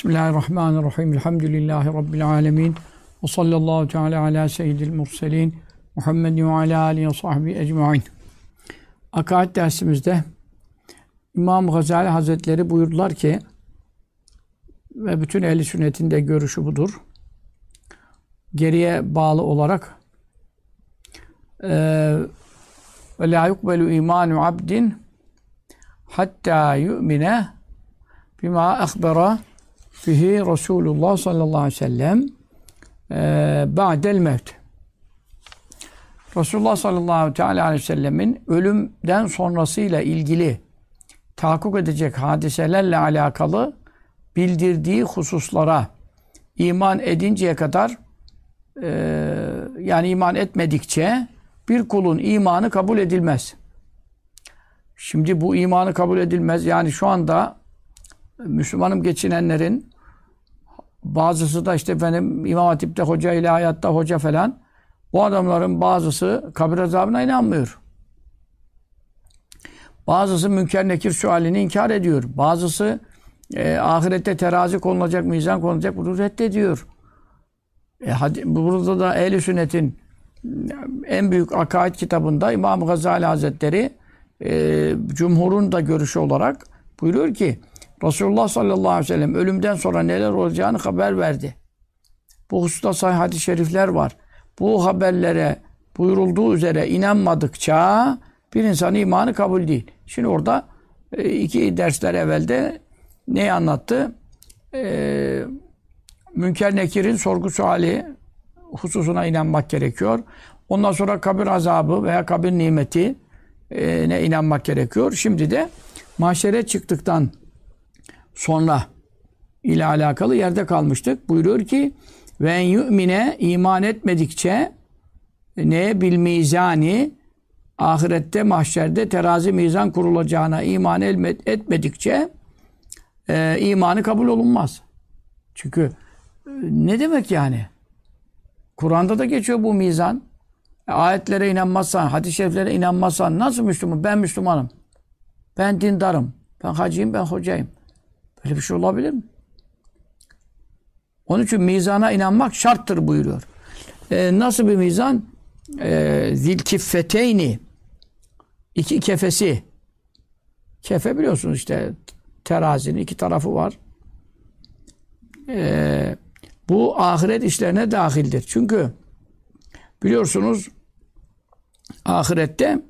Bismillahirrahmanirrahim. Elhamdülillahi Rabbil alemin. Ve sallallahu teala ala seyyidil murselin. Muhammedin ve ala alihi ve sahbihi ecmain. Akaid dersimizde İmam Gazali Hazretleri buyurdular ki ve bütün ehl-i sünnetin de görüşü budur. Geriye bağlı olarak ve la yukbelu imanu abdin hatta yu'mine bima akhbara fihi Resulullah sallallahu aleyhi ve sellem ba'del mevt. Resulullah sallallahu aleyhi ve sellemin ölümden sonrasıyla ilgili tahakkuk edecek hadiselerle alakalı bildirdiği hususlara iman edinceye kadar yani iman etmedikçe bir kulun imanı kabul edilmez. Şimdi bu imanı kabul edilmez. Yani şu anda Müslümanım geçinenlerin bazısı da işte benim İmam Hatip'te hoca, ilahiyatta hoca falan, bu adamların bazısı kabir azabına inanmıyor. Bazısı münker nekir sualini inkar ediyor. Bazısı ahirette terazi konulacak, mizan konulacak, bunu reddediyor. Burada da ehl-i sünnetin en büyük akaid kitabında İmam Gazali Hazretleri cumhurun da görüşü olarak buyuruyor ki Resulullah sallallahu aleyhi ve sellem ölümden sonra neler olacağını haber verdi. Bu hususta sahih hadis-i şerifler var. Bu haberlere buyurulduğu üzere inanmadıkça bir insanın imanı kabul değil. Şimdi orada iki dersler evvelde neyi anlattı? Münker Nekir'in sorgu suali hususuna inanmak gerekiyor. Ondan sonra kabir azabı veya kabir nimeti ne inanmak gerekiyor. Şimdi de mahşere çıktıktan sonra ile alakalı yerde kalmıştık. Buyuruyor ki ve en yu'mine iman etmedikçe neye bil mizani ahirette mahşerde terazi mizan kurulacağına iman etmedikçe imanı kabul olunmaz. Çünkü ne demek yani? Kur'an'da da geçiyor bu mizan. Ayetlere inanmazsan, hadis-i şeriflere inanmazsan nasıl Müslüman? Ben Müslümanım. Ben dindarım. Ben hacıyım, ben hocayım. Böyle bir şey olabilir mi? Onun için mizana inanmak şarttır buyuruyor. Nasıl bir mizan? Zil kiffeteyni. İki kefesi. Kefe biliyorsunuz işte terazinin iki tarafı var. Bu ahiret işlerine dahildir. Çünkü biliyorsunuz ahirette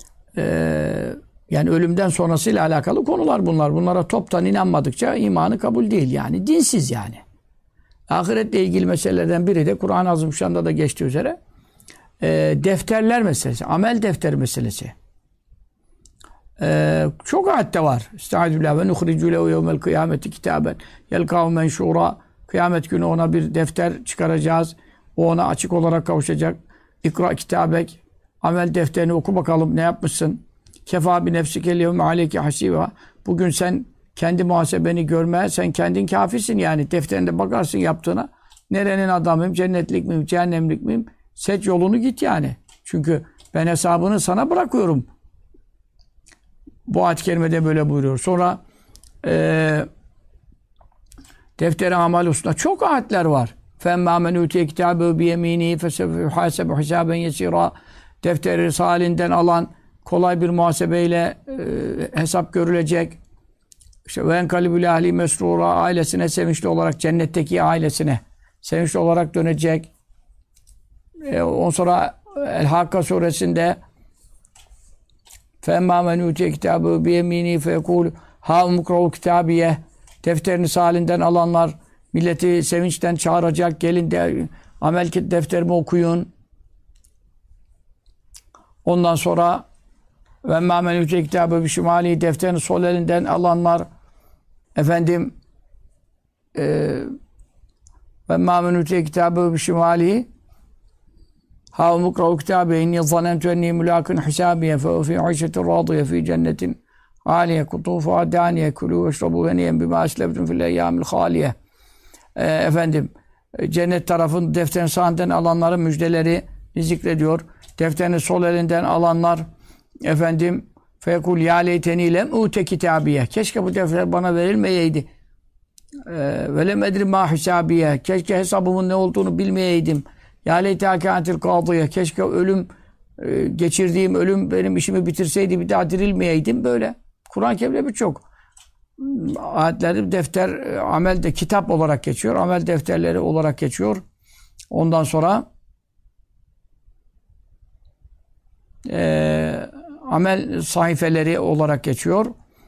yani ölümden sonrasıyla alakalı konular bunlar. Bunlara toptan inanmadıkça imanı kabul değil yani. Dinsiz yani. Ahiretle ilgili meselelerden biri de Kur'an-ı Azimüşşan'da da geçtiği üzere defterler meselesi, amel defteri meselesi. Çok ayette var. Estağfirullah ve nuhricu lehu yevmel kıyameti kitaben yelkahu menşura. Kıyamet günü ona bir defter çıkaracağız. O ona açık olarak kavuşacak. İkra kitabek. Amel defterini oku bakalım ne yapmışsın. Kefa bi nefsike levme aleyke hasiba. Bugün sen kendi muhasebeni görmeye, sen kendin kafirsin yani. Defterinde bakarsın yaptığına. Nerenin adamıyım, cennetlik miyim, cehennemlik miyim? Seç yolunu git yani. Çünkü ben hesabını sana bırakıyorum. Bu ayet-i kerimede böyle buyuruyor. Sonra defteri amel hususunda çok ayetler var. فَاَمَّا مَنْ اُوْتِيَ كِتَابَهُ بِيَم۪ينِهِ فَسَوْفَ يُحَاسَبُ حِسَابًا يَسِيرًا. Defteri risalinden alan kolay bir muhasebeyle hesap görülecek. İşte ve enkalibül ahli mesrura, ailesine sevinçli olarak, cennetteki ailesine sevinçli olarak dönecek. Ondan sonra El-Hakka suresinde فَاَمَّا مَنْ اُوْتِيَ كِتَابَهُ بِيَم۪ينِهِ فَيَقُولُ هَا مُكْرَوْ كِتَابِيَهِ. Defterini salinden alanlar milleti sevinçten çağıracak. Gelin de amel defterimi okuyun. Ondan sonra ve mâmen yüce kitabı bişimâli defterini sol elinden alanlar efendim ve mâmen yüce kitabı bişimâli ha mukrav kitabı inni zanentu enni mulâkın hisâbiye fe fî aişetin râdiye fî cennetin âliye kutufuha dâniye kulû veşrabû heniyen bimâ esleftum fil eyyâmil hâliye. Efendim cennet tarafın defterini sağından alanların müjdeleri zikrediyor. Defterini sol elinden alanlar efendim fekul ya leyteni lem ute kitabiye. Keşke bu defter bana verilmeyeydi. Ve lem edri ma hisabiye. Keşke hesabımın ne olduğunu bilmeyeydim. Ya leyte kânetil kâdiye. Keşke geçirdiğim ölüm benim işimi bitirseydi, bir daha dirilmeyeydim. Böyle. Kur'an-ı Kerim'de birçok ayetleri defter, amel de kitap olarak geçiyor. Amel defterleri olarak geçiyor. Ondan sonra amel sayfeleri olarak geçiyor.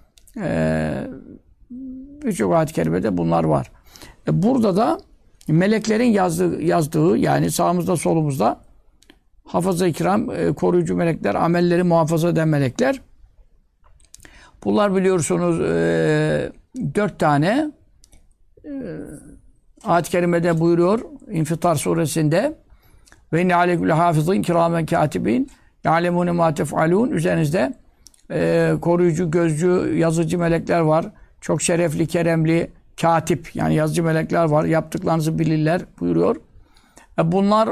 Birçok ayet-i kerimede bunlar var. Burada da meleklerin yazdığı yani sağımızda solumuzda hafız-ı kiram, koruyucu melekler, amelleri muhafaza eden melekler. Bunlar biliyorsunuz 4 tane ayet-i kerimede buyuruyor İnfitar suresinde ve inne aleyküm hafızın kiramen katibin ya'lemune ma tef'alun. Üzerinizde koruyucu, gözcü, yazıcı melekler var. Çok şerefli, keremli, katip yani yazıcı melekler var. Yaptıklarınızı bilirler buyuruyor. Bunlar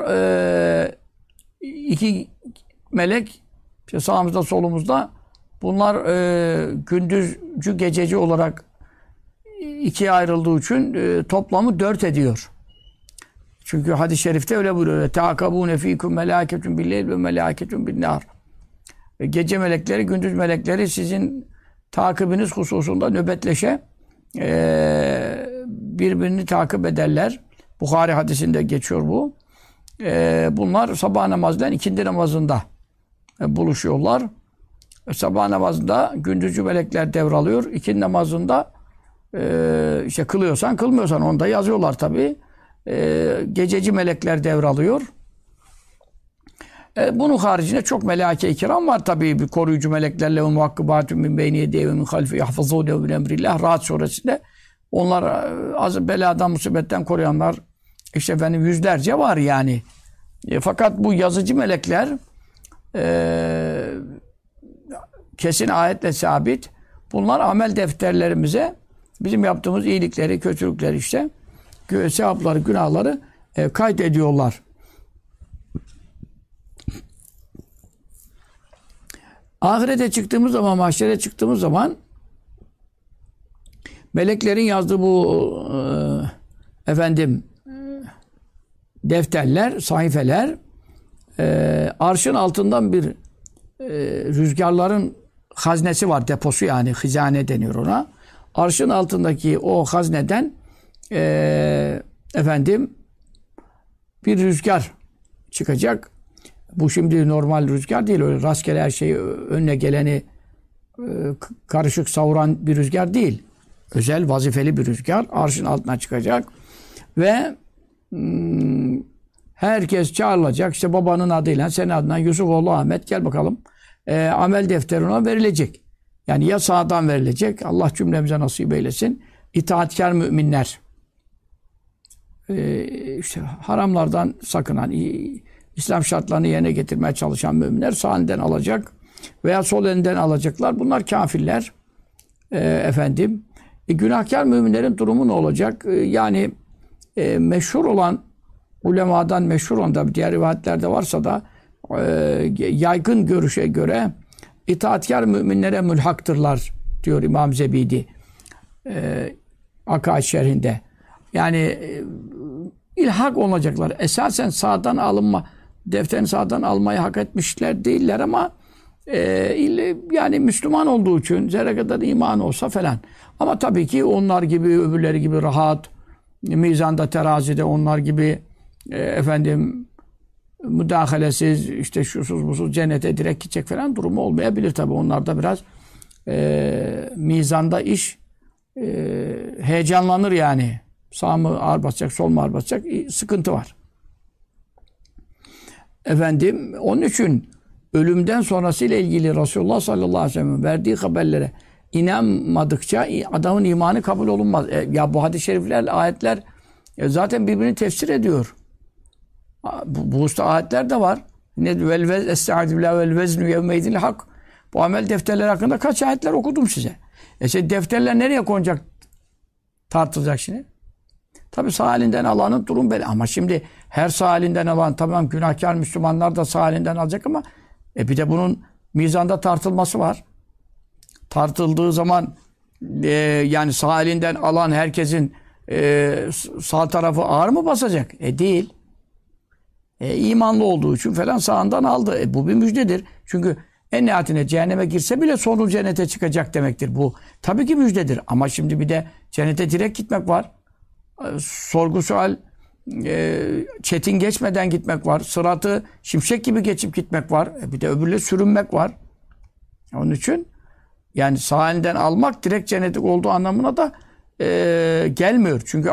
2 melek işte sağımızda solumuzda. Bunlar gündüzcü, gececi olarak 2'ye ayrıldığı için toplamı 4 ediyor. Çünkü hadis-i şerifte öyle buyuruyor. Teakabune fikum melâketun billeyl ve melâketun binnâr. Gece melekleri, gündüz melekleri sizin takibiniz hususunda nöbetleşe birbirini takip ederler. Bukhari hadisinde geçiyor bu. Bunlar sabah namazıyla ikindi namazında buluşuyorlar. Sabah namazında gündüzcü melekler devralıyor. İkindi namazında işte kılıyorsan kılmıyorsan onu da yazıyorlar tabii. Gececi melekler devralıyor. Bunun haricinde çok melaike-i kiram var tabii. Bir koruyucu meleklerle muhakkıbatun min beyni yedeyhi ve min halfi yahfazûne min emrillah. Rahat suresinde onlar az beladan, musibetten koruyanlar işte efendim yüzlerce var yani. Fakat bu yazıcı melekler kesin ayetle sabit. Bunlar amel defterlerimize bizim yaptığımız iyilikleri, kötülükleri işte sevapları, günahları kaydediyorlar. Ahirete çıktığımız zaman, mahşere çıktığımız zaman meleklerin yazdığı bu defterler, sayfeler arşın altından bir rüzgarların haznesi var, deposu yani hizane deniyor ona. Arşın altındaki o hazneden bir rüzgar çıkacak. Bu şimdi normal rüzgar değil. Öyle rastgele her şeyi önüne geleni karışık savuran bir rüzgar değil. Özel, vazifeli bir rüzgar. Arşın altına çıkacak. Ve herkes çağrılacak. İşte babanın adıyla, senin adına Yusufoğlu Ahmet gel bakalım. Amel defteri ona verilecek. Yani ya sağdan verilecek. Allah cümlemize nasip eylesin. İtaatkar müminler. İşte haramlardan sakınan, İslam şartlarını yerine getirmeye çalışan müminler sağ elinden alacak veya sol elinden alacaklar. Bunlar kafirler. Günahkar müminlerin durumu ne olacak? Yani meşhur olan, ulemadan meşhur olan da diğer rivayetlerde varsa da yaygın görüşe göre itaatkar müminlere mülhaktırlar diyor İmam Zebidi Akaid şerhinde. Yani ilhak olacaklar. Esasen sağdan alınma, defterini sağdan almayı hak etmişler değiller ama yani Müslüman olduğu için zerre kadar iman olsa falan. Ama tabii ki onlar gibi, öbürleri gibi rahat, mizanda, terazide onlar gibi müdahalesiz, işte şusuz busuz cennete direkt gidecek falan durumu olmayabilir tabii. Onlarda biraz mizanda iş heyecanlanır yani. Sağ mı ağır basacak, sol mu ağır basacak? Sıkıntı var. Onun için ölümden sonrasıyla ilgili Resulullah sallallahu aleyhi ve sellem'in verdiği haberlere inanmadıkça adamın imanı kabul olunmaz. Ya bu hadis-i şerifler, ayetler zaten birbirini tefsir ediyor. Bu usta ayetler de var. Vel veznu yevmeydil hak. Bu amel defterleri hakkında kaç ayetler okudum size. Defterler nereye konacak? Tartılacak şimdi. Tabi sağ elinden alanın durum böyle. Ama şimdi her sağ elinden alan, tamam günahkar Müslümanlar da sağ elinden alacak ama bir de bunun mizanda tartılması var. Tartıldığı zaman yani sağ elinden alan herkesin sağ tarafı ağır mı basacak? Değil. İmanlı olduğu için falan sağından aldı. Bu bir müjdedir. Çünkü en nihayetinde cehenneme girse bile sonu cennete çıkacak demektir bu. Tabii ki müjdedir. Ama şimdi bir de cennete direkt gitmek var. Sorgu sual çetin geçmeden gitmek var. Sıratı şimşek gibi geçip gitmek var. Bir de öbürle sürünmek var. Onun için yani sağ elinden almak direkt cennetlik olduğu anlamına da gelmiyor. Çünkü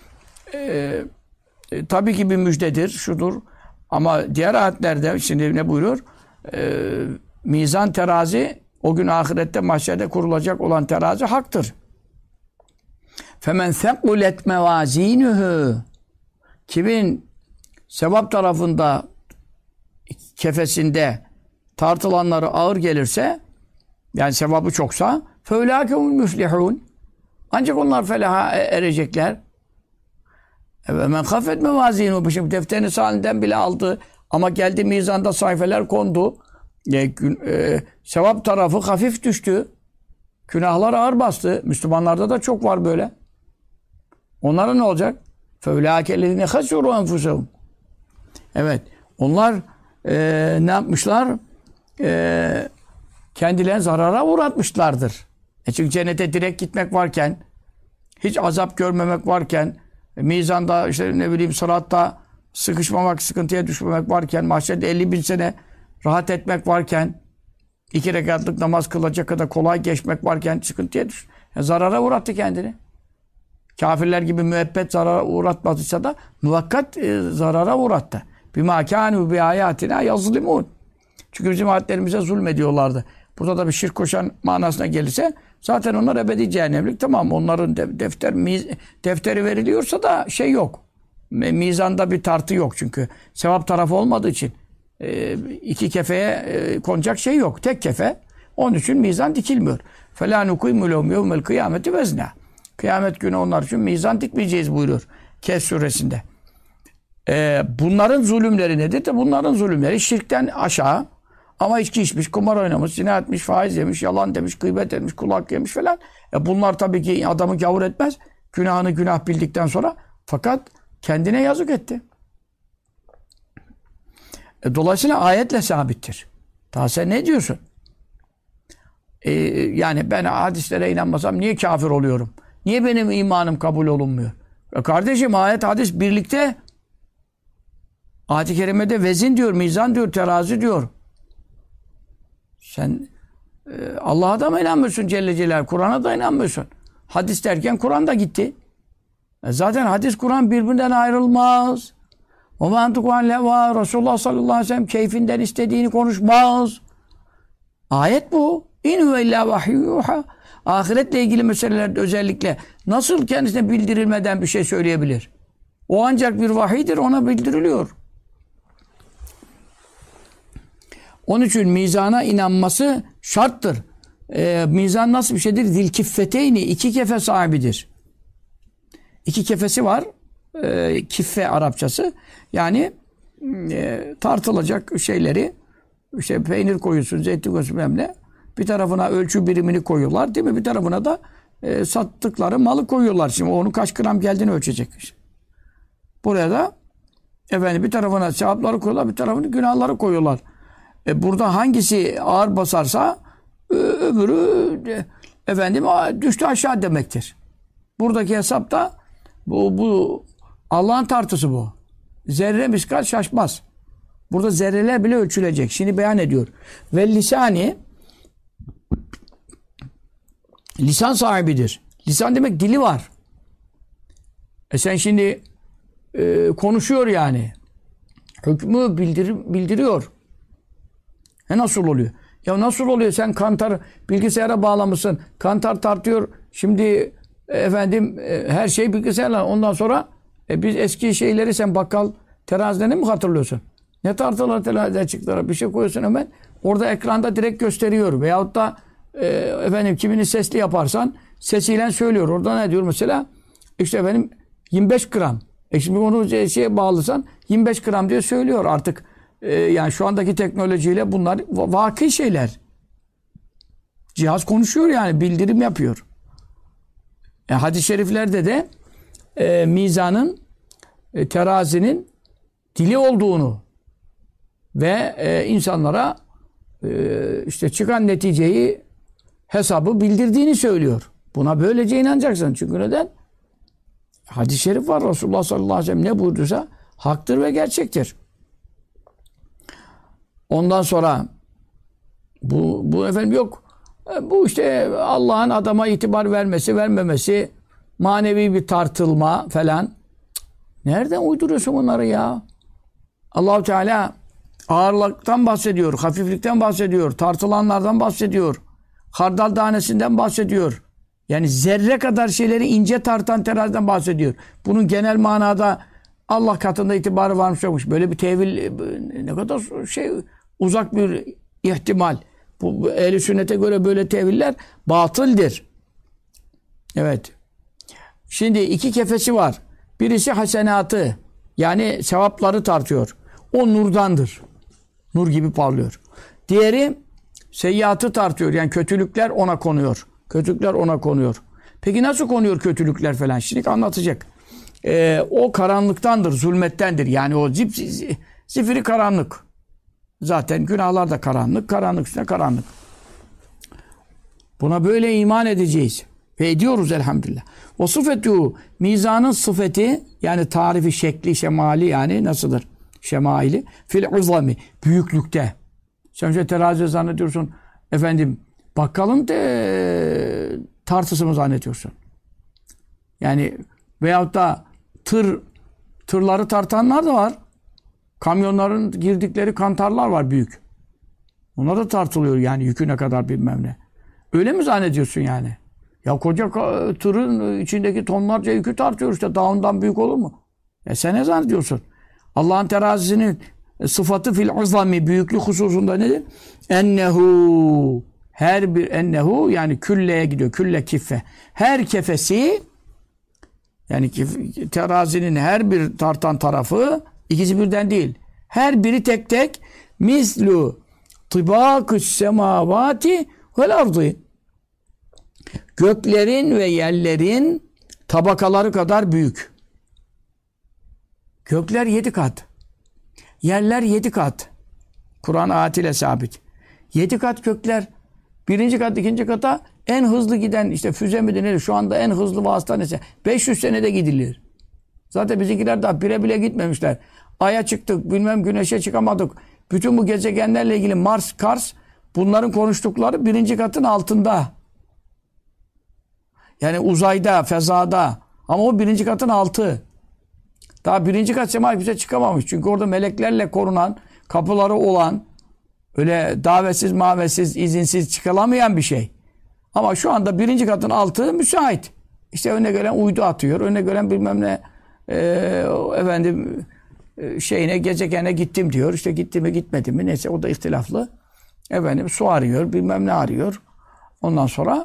tabii ki bir müjdedir, şudur. Ama diğer ayetlerde şimdi ne buyuruyor? Mizan terazi o gün ahirette mahşerde kurulacak olan terazi haktır. Femen thekulet mevazinuhu kimin sevap tarafında kefesinde tartılanları ağır gelirse yani sevabı çoksa feulâkehumul müflihûn ancak onlar felaha erecekler. Ve men hafet mevazinuhu şimdi defterini sağından bile aldı ama geldi mizanda sayfeler kondu. Sevap tarafı hafif düştü. Günahlar ağır bastı. Müslümanlarda da çok var böyle. Onlara ne olacak? فَاُولَٰئِكَ خَسِرُوا أَنْفُسَهُمْ Evet. Onlar ne yapmışlar? Kendilerini zarara uğratmışlardır. Çünkü cennete direkt gitmek varken, hiç azap görmemek varken, mizanda işte ne bileyim sıratta sıkışmamak, sıkıntıya düşmemek varken, mahşerde 50.000 sene rahat etmek varken, 2 rekatlık namaz kılacak kadar kolay geçmek varken sıkıntıya düş. Yani zarara uğrattı kendini. Kafirler gibi müebbet zarara uğratmadıysa da muvakkat zarara uğrattı. Bima kânû bi âyâtinâ yazlimûn. Çünkü bizim ayetlerimize zulmediyorlardı. Burada da bir şirk koşan manasına gelirse zaten onlar ebedi cehennemlik. Tamam onların defteri veriliyorsa da şey yok. Mizanda bir tartı yok çünkü. Sevap tarafı olmadığı için. 2 kefeye konacak şey yok. Tek kefe. Onun için mizan dikilmiyor. فَلَا نُقِيمُ لَهُمْ يَوْمَ الْقِيَامَةِ وَزْنًا Kıyamet günü onlar için mizan dikmeyeceğiz buyuruyor. Kehf suresinde. Bunların zulümleri nedir? Bunların zulümleri şirkten aşağı. Ama içki içmiş, kumar oynamış, zina etmiş, faiz yemiş, yalan demiş, gıybet etmiş, kulak yemiş falan. Bunlar tabii ki adamı gavur etmez. Günahını günah bildikten sonra. Fakat kendine yazık etti. Dolayısıyla ayetle sabittir. Daha sen ne diyorsun? Yani ben hadislere inanmasam niye kafir oluyorum? Niye benim imanım kabul olunmuyor? Kardeşim ayet hadis birlikte. Ayet-i kerimede vezin diyor, mizan diyor, terazi diyor. Sen Allah'a da mı inanmıyorsun Celle Celaluhu? Kur'an'a da inanmıyorsun. Hadis derken Kur'an da gitti. Zaten hadis Kur'an birbirinden ayrılmaz. O mantıkuan leva Resulullah sallallahu aleyhi ve sellem keyfinden istediğini konuşmaz. Ayet bu. İn huve illa vahiyyuha. Ahiretle ilgili meselelerde özellikle nasıl kendisine bildirilmeden bir şey söyleyebilir? O ancak bir vahiydir, ona bildiriliyor. Onun için mizana inanması şarttır. Mizan nasıl bir şeydir? Zilkiffeteyni, 2 kefe sahibidir. 2 kefesi var. Kiffe Arapçası. Yani tartılacak şeyleri işte peynir koyuyorsun, zeytin koyuyorsun bilmem ne. Bir tarafına ölçü birimini koyuyorlar değil mi? Bir tarafına da sattıkları malı koyuyorlar. Şimdi onun kaç gram geldiğini ölçecekmiş. Buraya da efendim bir tarafına sevapları koyuyorlar, bir tarafına günahları koyuyorlar. Burada hangisi ağır basarsa öbürü efendim düştü aşağı demektir. Buradaki hesapta bu Allah'ın tartısı bu. Zerre miskal şaşmaz. Burada zerreler bile ölçülecek. Şimdi beyan ediyor. Ve lisani lisan sahibidir. Lisan demek dili var. Sen şimdi konuşuyor yani. Hükmü bildiriyor. Nasıl oluyor? Ya nasıl oluyor? Sen kantar bilgisayara bağlamışsın. Kantar tartıyor. Şimdi efendim her şey bilgisayarla. Ondan sonra biz eski şeyleri sen bakkal teraziden mi hatırlıyorsun? Ne tartılar teraziden çıktılar? Bir şey koyuyorsun hemen. Orada ekranda direkt gösteriyor. Veyahut da efendim kimini sesli yaparsan sesiyle söylüyor. Orada ne diyor mesela? İşte efendim 25 gram. Şimdi onu şeye bağlısan 25 gram diye söylüyor artık. Yani şu andaki teknolojiyle bunlar vakı şeyler. Cihaz konuşuyor yani bildirim yapıyor. Hadis-i şeriflerde de mizanın, terazinin dili olduğunu ve insanlara işte çıkan neticeyi, hesabı bildirdiğini söylüyor. Buna böylece inanacaksın. Çünkü neden? Hadis-i şerif var. Resulullah sallallahu aleyhi ve sellem ne buyurduysa haktır ve gerçektir. Ondan sonra bu efendim yok. Bu işte Allah'ın adama itibar vermesi, vermemesi, manevi bir tartılma falan. Nereden uyduruyorsun bunları ya? Allah-u Teala ağırlıktan bahsediyor, hafiflikten bahsediyor, tartılanlardan bahsediyor, hardal tanesinden bahsediyor. Yani zerre kadar şeyleri ince tartan teraziden bahsediyor. Bunun genel manada Allah katında itibarı varmış yokmuş. Böyle bir tevil ne kadar uzak bir ihtimal. Bu ehl-i sünnete göre böyle teviller batıldır. Evet. Şimdi iki kefesi var. Birisi hasenatı, yani sevapları tartıyor. O nurdandır. Nur gibi parlıyor. Diğeri seyyiatı tartıyor. Yani kötülükler ona konuyor. Kötülükler ona konuyor. Peki nasıl konuyor kötülükler falan? Şimdi anlatacak. O karanlıktandır, zulmettendir. Yani o zifiri karanlık. Zaten günahlar da karanlık, karanlık üstüne karanlık. Buna böyle iman edeceğiz. Ve ediyoruz elhamdülillah. O sıfetu, mizanın sıfeti, yani tarifi, şekli, şemali, yani nasıldır? Şemaili. Fil uzami, büyüklükte. Sen işte terazi zannediyorsun, efendim, bakkalın tartısı mı zannediyorsun? Yani veyahut da tırları tartanlar da var. Kamyonların girdikleri kantarlar var büyük. Onlar da tartılıyor yani, yükü ne kadar bilmem ne. Öyle mi zannediyorsun yani? Ya koca tırın içindeki tonlarca yükü tartıyor işte. Daha ondan büyük olur mu? Ya sen ne zannediyorsun? Allah'ın terazisinin sıfatı fil uzami, büyüklük hususunda nedir? Ennehu, her bir ennehu, yani külleye gidiyor. Külle kiffe. Her kefesi, yani terazinin her bir tartan tarafı, ikisi birden değil. Her biri tek tek mislu tibâkü's semâvâti vel ardı. Göklerin ve yerlerin tabakaları kadar büyük. Gökler 7 kat. Yerler 7 kat. Kur'an ayetiyle sabit. 7 kat gökler. Birinci kat, ikinci kata en hızlı giden, işte füze mi denir? Şu anda en hızlı vasıta neyse. 500 senede gidilir. Zaten bizimkiler daha bire bile gitmemişler. Ay'a çıktık, bilmem güneşe çıkamadık. Bütün bu gezegenlerle ilgili Mars, Kars, bunların konuştukları birinci katın altında. Yani uzayda, fezada. Ama o birinci katın altı. Daha birinci kat sema kimse çıkamamış. Çünkü orada meleklerle korunan, kapıları olan, öyle davetsiz, mavetsiz, izinsiz çıkılamayan bir şey. Ama şu anda birinci katın altı müsait. İşte önüne gelen uydu atıyor. Önüne gelen bilmem ne efendim şeyine, gezegene gittim diyor. İşte gitti mi gitmedi mi neyse, o da ihtilaflı. Efendim su arıyor, bilmem ne arıyor. Ondan sonra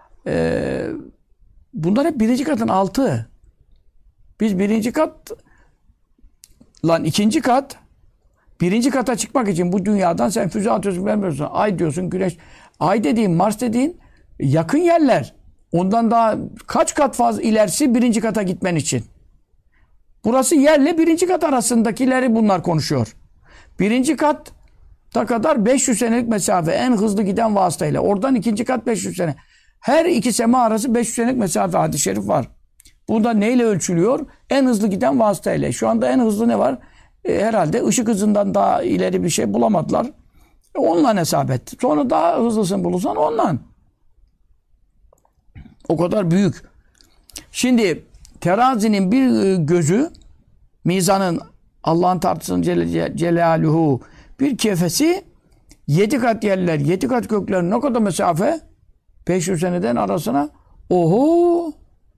bunlar hep birinci katın altı. Biz birinci kat ikinci kat, birinci kata çıkmak için bu dünyadan sen füze atıyorsun, vermiyorsun. Ay diyorsun, güneş. Ay dediğin, Mars dediğin yakın yerler. Ondan daha kaç kat fazla ilerisi birinci kata gitmen için. Burası yerle birinci kat arasındakileri bunlar konuşuyor. Birinci katta kadar 500 senelik mesafe, en hızlı giden vasıtayla. Oradan ikinci kat 500 sene. Her iki sema arası 500 senelik mesafe, hadis-i şerif var. Bunda neyle ölçülüyor? En hızlı giden vasıtayla. Şu anda en hızlı ne var? Herhalde ışık hızından daha ileri bir şey bulamadılar. Onunla hesap et. Sonra daha hızlısını bulursan ondan. O kadar büyük. Şimdi terazinin bir gözü, mizanın, Allah'ın tartısının Celaluhu bir kefesi, 7 kat yerler, 7 kat gökler, ne kadar mesafe? 500 seneden arasına. Oho!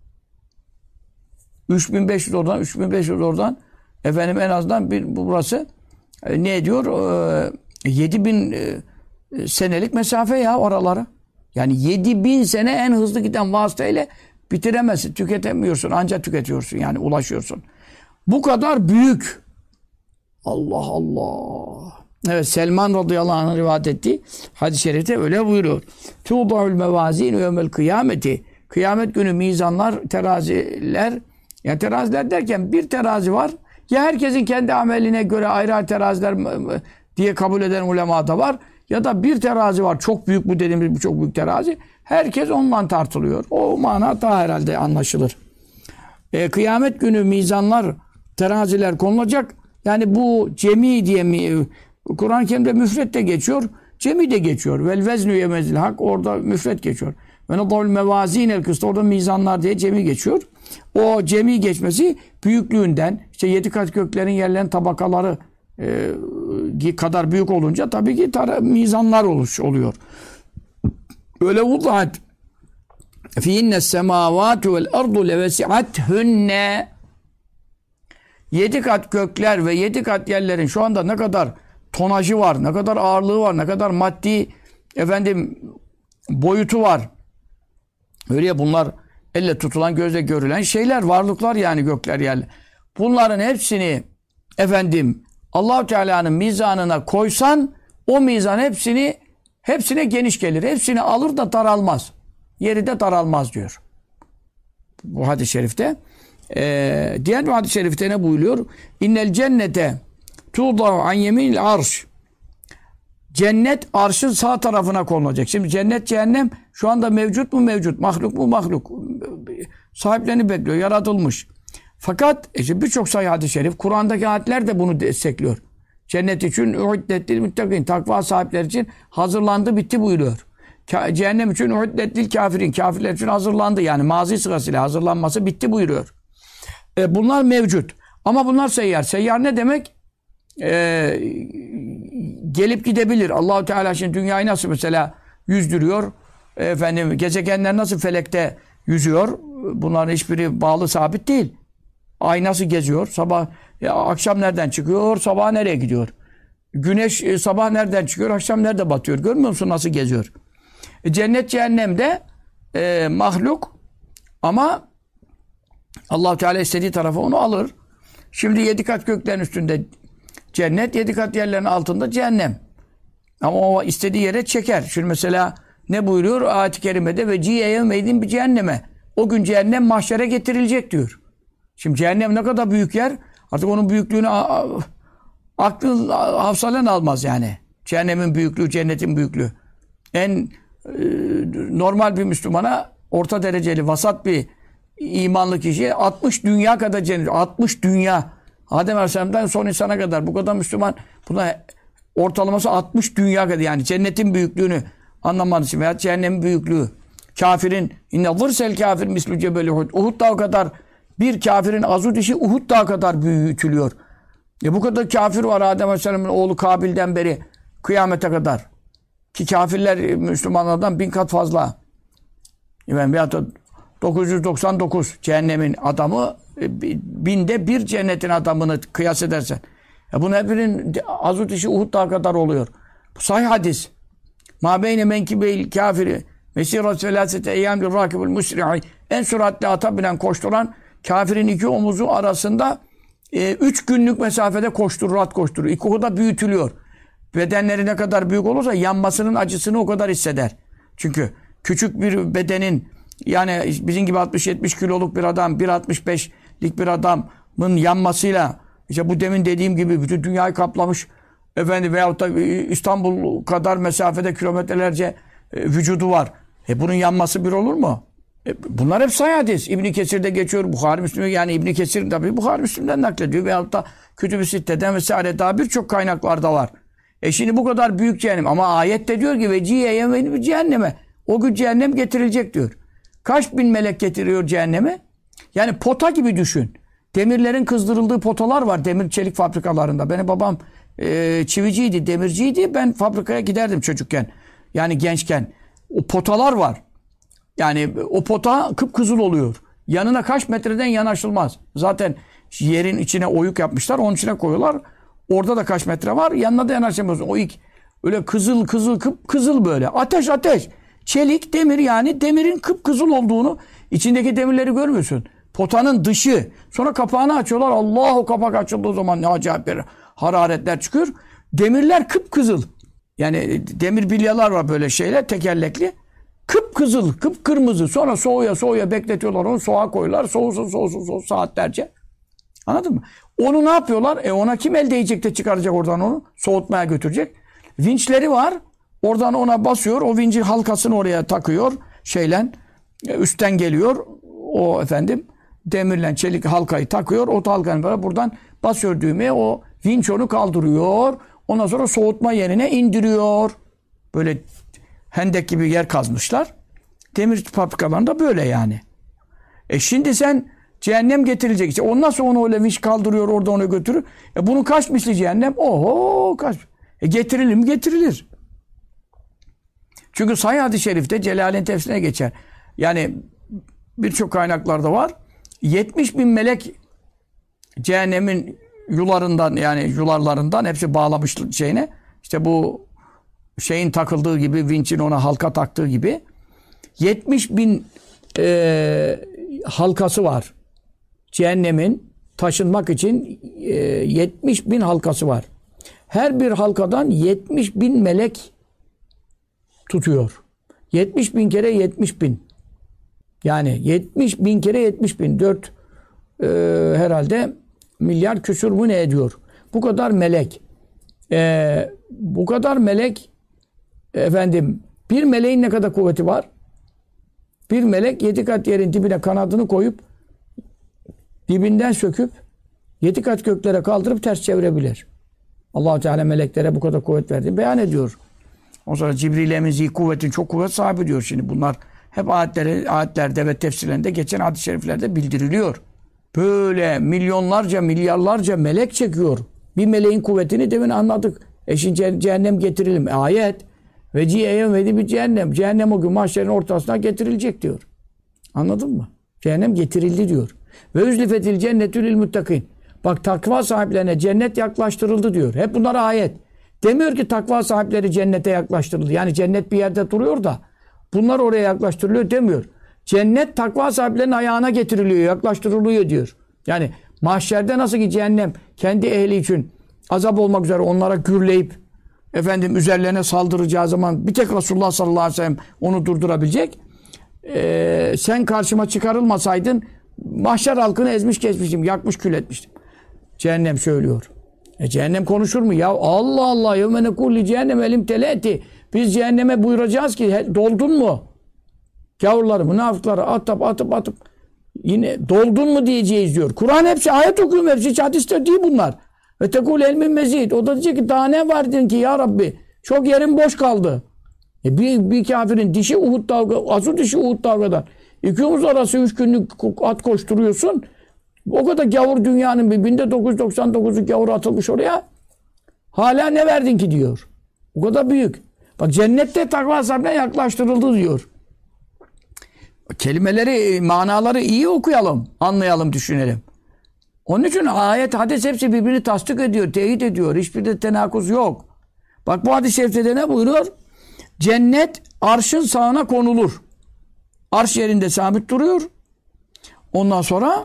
3500 oradan, 3500 oradan. Efendim en azından burası ne ediyor? 7000 senelik mesafe ya oraları. Yani 7000 sene en hızlı giden vasıtayla bitiremezsin. Tüketemiyorsun. Ancak tüketiyorsun. Yani ulaşıyorsun. Bu kadar büyük. Allah Allah. Evet, Selman radıyallahu anh'ın rivayet ettiği hadis-i şerifte öyle buyuruyor. Tuğda'ül mevazînü yevmel kıyameti. Kıyamet günü mizanlar, teraziler Yani teraziler derken bir terazi var. Ya herkesin kendi ameline göre ayrı ayrı teraziler diye kabul eden ulema da var. Ya da bir terazi var. Çok büyük, bu dediğimiz bu çok büyük terazi. Herkes ondan tartılıyor. O mana daha herhalde anlaşılır. Kıyamet günü mizanlar, teraziler konulacak. Yani bu cemi diye mi? Kur'an-ı Kerim'de müfret de geçiyor. Cemi de geçiyor. Vel veznü yemezil hak. Orada müfret geçiyor. Ve nedavul mevazinel kıst. Orada mizanlar diye cemi geçiyor. O cemi geçmesi büyüklüğünden, işte 7 kat göklerin yerlerin tabakaları kadar büyük olunca tabii ki mizanlar oluyor. Öyle vudahat fiinnes semavatu vel ardu levesi'athunne. 7 kat gökler ve 7 kat yerlerin şu anda ne kadar tonajı var, ne kadar ağırlığı var, ne kadar maddi boyutu var. Öyle ya, bunlar elle tutulan, gözle görülen şeyler, varlıklar yani gökler yerler. Bunların hepsini Allah-u Teala'nın mizanına koysan, o mizan hepsine geniş gelir. Hepsini alır da daralmaz. Yeri de daralmaz diyor. Bu hadis-i şerifte. Diğer bir hadis-i şerifte ne buyuruyor? İnnel cennete tuğda'u an yeminil arş. Cennet arşın sağ tarafına konulacak. Şimdi cennet, cehennem şu anda mevcut mu mevcut? Mahluk mu mahluk? Sahiplerini bekliyor. Yaratılmış. Fakat birçok sayı hadis-i şerif, Kur'an'daki ayetler de bunu destekliyor. Cennet için uiddetlil muttakin. Takva sahipleri için hazırlandı, bitti buyuruyor. Cehennem için uiddetlil kafirin. Kafirler için hazırlandı. Yani mazi sırasıyla hazırlanması bitti buyuruyor. Bunlar mevcut. Ama bunlar seyyar. Seyyar ne demek? Gelip gidebilir. Allah-u Teala şimdi dünyayı nasıl mesela yüzdürüyor? Gezegenler nasıl felekte yüzüyor? Bunların hiçbiri bağlı, sabit değil. Ay nasıl geziyor? Sabah, akşam nereden çıkıyor? Sabah nereye gidiyor? Güneş sabah nereden çıkıyor? Akşam nerede batıyor? Görmüyor musun nasıl geziyor? Cennet, cehennemde mahluk, ama Allah-u Teala istediği tarafa onu alır. Şimdi 7 kat göklerin üstünde cennet, 7 kat yerlerin altında cehennem. Ama o istediği yere çeker. Şimdi mesela ne buyuruyor ayet-i kerimede? Ve ciye meydin bir cehenneme. O gün cehennem mahşere getirilecek diyor. Şimdi cehennem ne kadar büyük yer. Artık onun büyüklüğünü aklın hafsalen almaz yani. Cehennemin büyüklüğü, cennetin büyüklüğü. Normal bir Müslümana, orta dereceli, vasat bir imanlı kişiye 60 dünya kadar cennet. 60 dünya. Adem Aleyhisselam'dan son insana kadar bu kadar Müslüman, buna ortalaması 60 dünya kadar, yani cennetin büyüklüğünü anlaman için veya cehennemin büyüklüğü. Kafirin inne zırsel kafir mislü cebeli Uhud. Uhud dağı kadar, bir kafirin azu dişi Uhud dağı kadar büyütülüyor. Bu kadar kafir var Adem Aleyhisselam'ın oğlu Kabil'den beri kıyamete kadar. Ki kafirler Müslümanlardan 1000 kat fazla. Veyahut da 999 cehennemin adamı, 1000'de bir cennetin adamını kıyas edersen. Bunun hepinin azut işi Uhud dağı kadar oluyor. Bu sahih hadis. Ma beyne menkibeyl kafiri mesirat felasete eyyam bir rakibul musri'i. En süratli ata bilen, koşturan kafirin 2 omuzu arasında 3 günlük mesafede koşturur, at koşturur. O da büyütülüyor. Bedenleri ne kadar büyük olursa yanmasının acısını o kadar hisseder. Çünkü küçük bir bedenin, yani bizim gibi 60-70 kiloluk bir adam, 1.65'lik bir adamın yanmasıyla, işte bu demin dediğim gibi bütün dünyayı kaplamış veyahut da İstanbul kadar mesafede kilometrelerce vücudu var. Bunun yanması bir olur mu? Bunlar hep sahih hadis. İbn Kesir'de geçiyor. Buhari Müslim'de, yani İbn Kesir tabii Buhari Müslim'den naklediyor. Veyahut da Kütüb-i Sitte'den vesaire daha birçok kaynaklarda var. Şimdi bu kadar büyük cehennem. Ama ayette diyor ki ve ciye cehenneme. O gün cehennem getirilecek diyor. Kaç bin melek getiriyor cehenneme? Yani pota gibi düşün. Demirlerin kızdırıldığı potalar var demir çelik fabrikalarında. Benim babam çiviciydi, demirciydi. Ben fabrikaya giderdim çocukken. Yani gençken. O potalar var. Yani o pota kıpkızıl oluyor. Yanına kaç metreden yanaşılmaz. Zaten yerin içine oyuk yapmışlar. Onun içine koyuyorlar. Orada da kaç metre var. Yanına da yanaşamıyorsun. O ilk öyle kızıl kıpkızıl böyle. Ateş. Çelik, demir, yani demirin kıpkızıl olduğunu, içindeki demirleri görmüyorsun. Potanın dışı. Sonra kapağını açıyorlar. Allah, o kapak açıldığı zaman ne acayip bir hararetler çıkıyor. Demirler kıpkızıl. Yani demir bilyalar var böyle şeyler, tekerlekli. Kıpkızıl, kıpkırmızı. Sonra soğuya bekletiyorlar onu. Soğuğa koyuyorlar. Soğusun saatlerce. Anladın mı? Onu ne yapıyorlar? Ona kim el değecek de çıkaracak oradan onu? Soğutmaya götürecek. Vinçleri var. Oradan ona basıyor. O vincin halkasını oraya takıyor. Üstten geliyor. O demirle çelik halkayı takıyor. O halkanın böyle buradan basıyor düğmeye. O vinç onu kaldırıyor. Ondan sonra soğutma yerine indiriyor. Böyle hendek gibi yer kazmışlar. Demir fabrikalarında böyle yani. Şimdi sen cehennem getirilecek. İşte ondan sonra onu öyle vinç kaldırıyor, orada onu götürür. Bunun kaç misli cehennem? Oho kaç. Getirilir mi? Getirilir. Çünkü Sahih hadis-i şerifte Celal'in tefsirine geçer. Yani birçok kaynaklarda var. 70 bin melek cehennemin yularından yani yularlarından hepsi bağlamış şeyine. İşte bu şeyin takıldığı gibi, vinçin ona halka taktığı gibi 70 bin halkası var. Cehennemin taşınmak için 70 bin halkası var. Her bir halkadan 70 bin melek tutuyor. 70 bin kere 70 bin. Yani 70 bin kere 70 bin. 4 herhalde milyar küsur mu ne ediyor? Bu kadar melek. Bu kadar melek bir meleğin ne kadar kuvveti var? Bir melek 7 kat yerin dibine kanadını koyup dibinden söküp 7 kat göklere kaldırıp ters çevirebilir. Allah-u Teala meleklere bu kadar kuvvet verdiğini beyan ediyor. O sonra Cibril Emin kuvvetin çok kuvvet sahibi diyor. Şimdi bunlar hep ayetlerde ve tefsirlerinde geçen hadis-i şeriflerde bildiriliyor. Böyle milyonlarca, milyarlarca melek çekiyor. Bir meleğin kuvvetini demin anladık. Şimdi cehennem getirilim. Ayet. Ve ciheyem bir cehennem. Cehennem o gün mahşerin ortasına getirilecek diyor. Anladın mı? Cehennem getirildi diyor. Ve üzlifetil cennetü lil muttakin. Bak takva sahiplerine cennet yaklaştırıldı diyor. Hep bunlar ayet. Demiyor ki takva sahipleri cennete yaklaştırıldı. Yani cennet bir yerde duruyor da bunlar oraya yaklaştırılıyor demiyor. Cennet takva sahiplerinin ayağına getiriliyor, yaklaştırılıyor diyor. Yani mahşerde nasıl ki cehennem kendi ehli için azap olmak üzere onlara gürleyip üzerlerine saldıracağı zaman bir tek Resulullah sallallahu aleyhi ve sellem onu durdurabilecek. Sen karşıma çıkarılmasaydın mahşer halkını ezmiş geçmiştim, yakmış kül etmiştim. Cehennem söylüyor. Cehennem konuşur mu? Ya Allah Allah yevmene kulli cehennem elim teleti. Biz cehenneme buyuracağız ki doldun mu? Gavurları, münafıkları atıp yine doldun mu diyeceğiz diyor. Kur'an hepsi ayet okuyorum, hepsi hiç hadiste değil bunlar. Ve tekul elmin mezid. O da diyecek ki daha ne vardın ki ya Rabbi? Çok yerim boş kaldı. Bir kafirin dişi Uhud dalga, azı dişi Uhud dalgadan. İki omuz arası 3 günlük at koşturuyorsun. O kadar gavur dünyanın 1999'u gavur atılmış oraya. Hala ne verdin ki diyor. O kadar büyük. Bak cennette takva sahibine yaklaştırıldı diyor. Kelimeleri, manaları iyi okuyalım, anlayalım, düşünelim. Onun için ayet, hadis hepsi birbirini tasdik ediyor, teyit ediyor. Hiçbir de tenakuz yok. Bak bu hadis-i şerifte ne buyuruyor? Cennet arşın sağına konulur. Arş yerinde sabit duruyor. Ondan sonra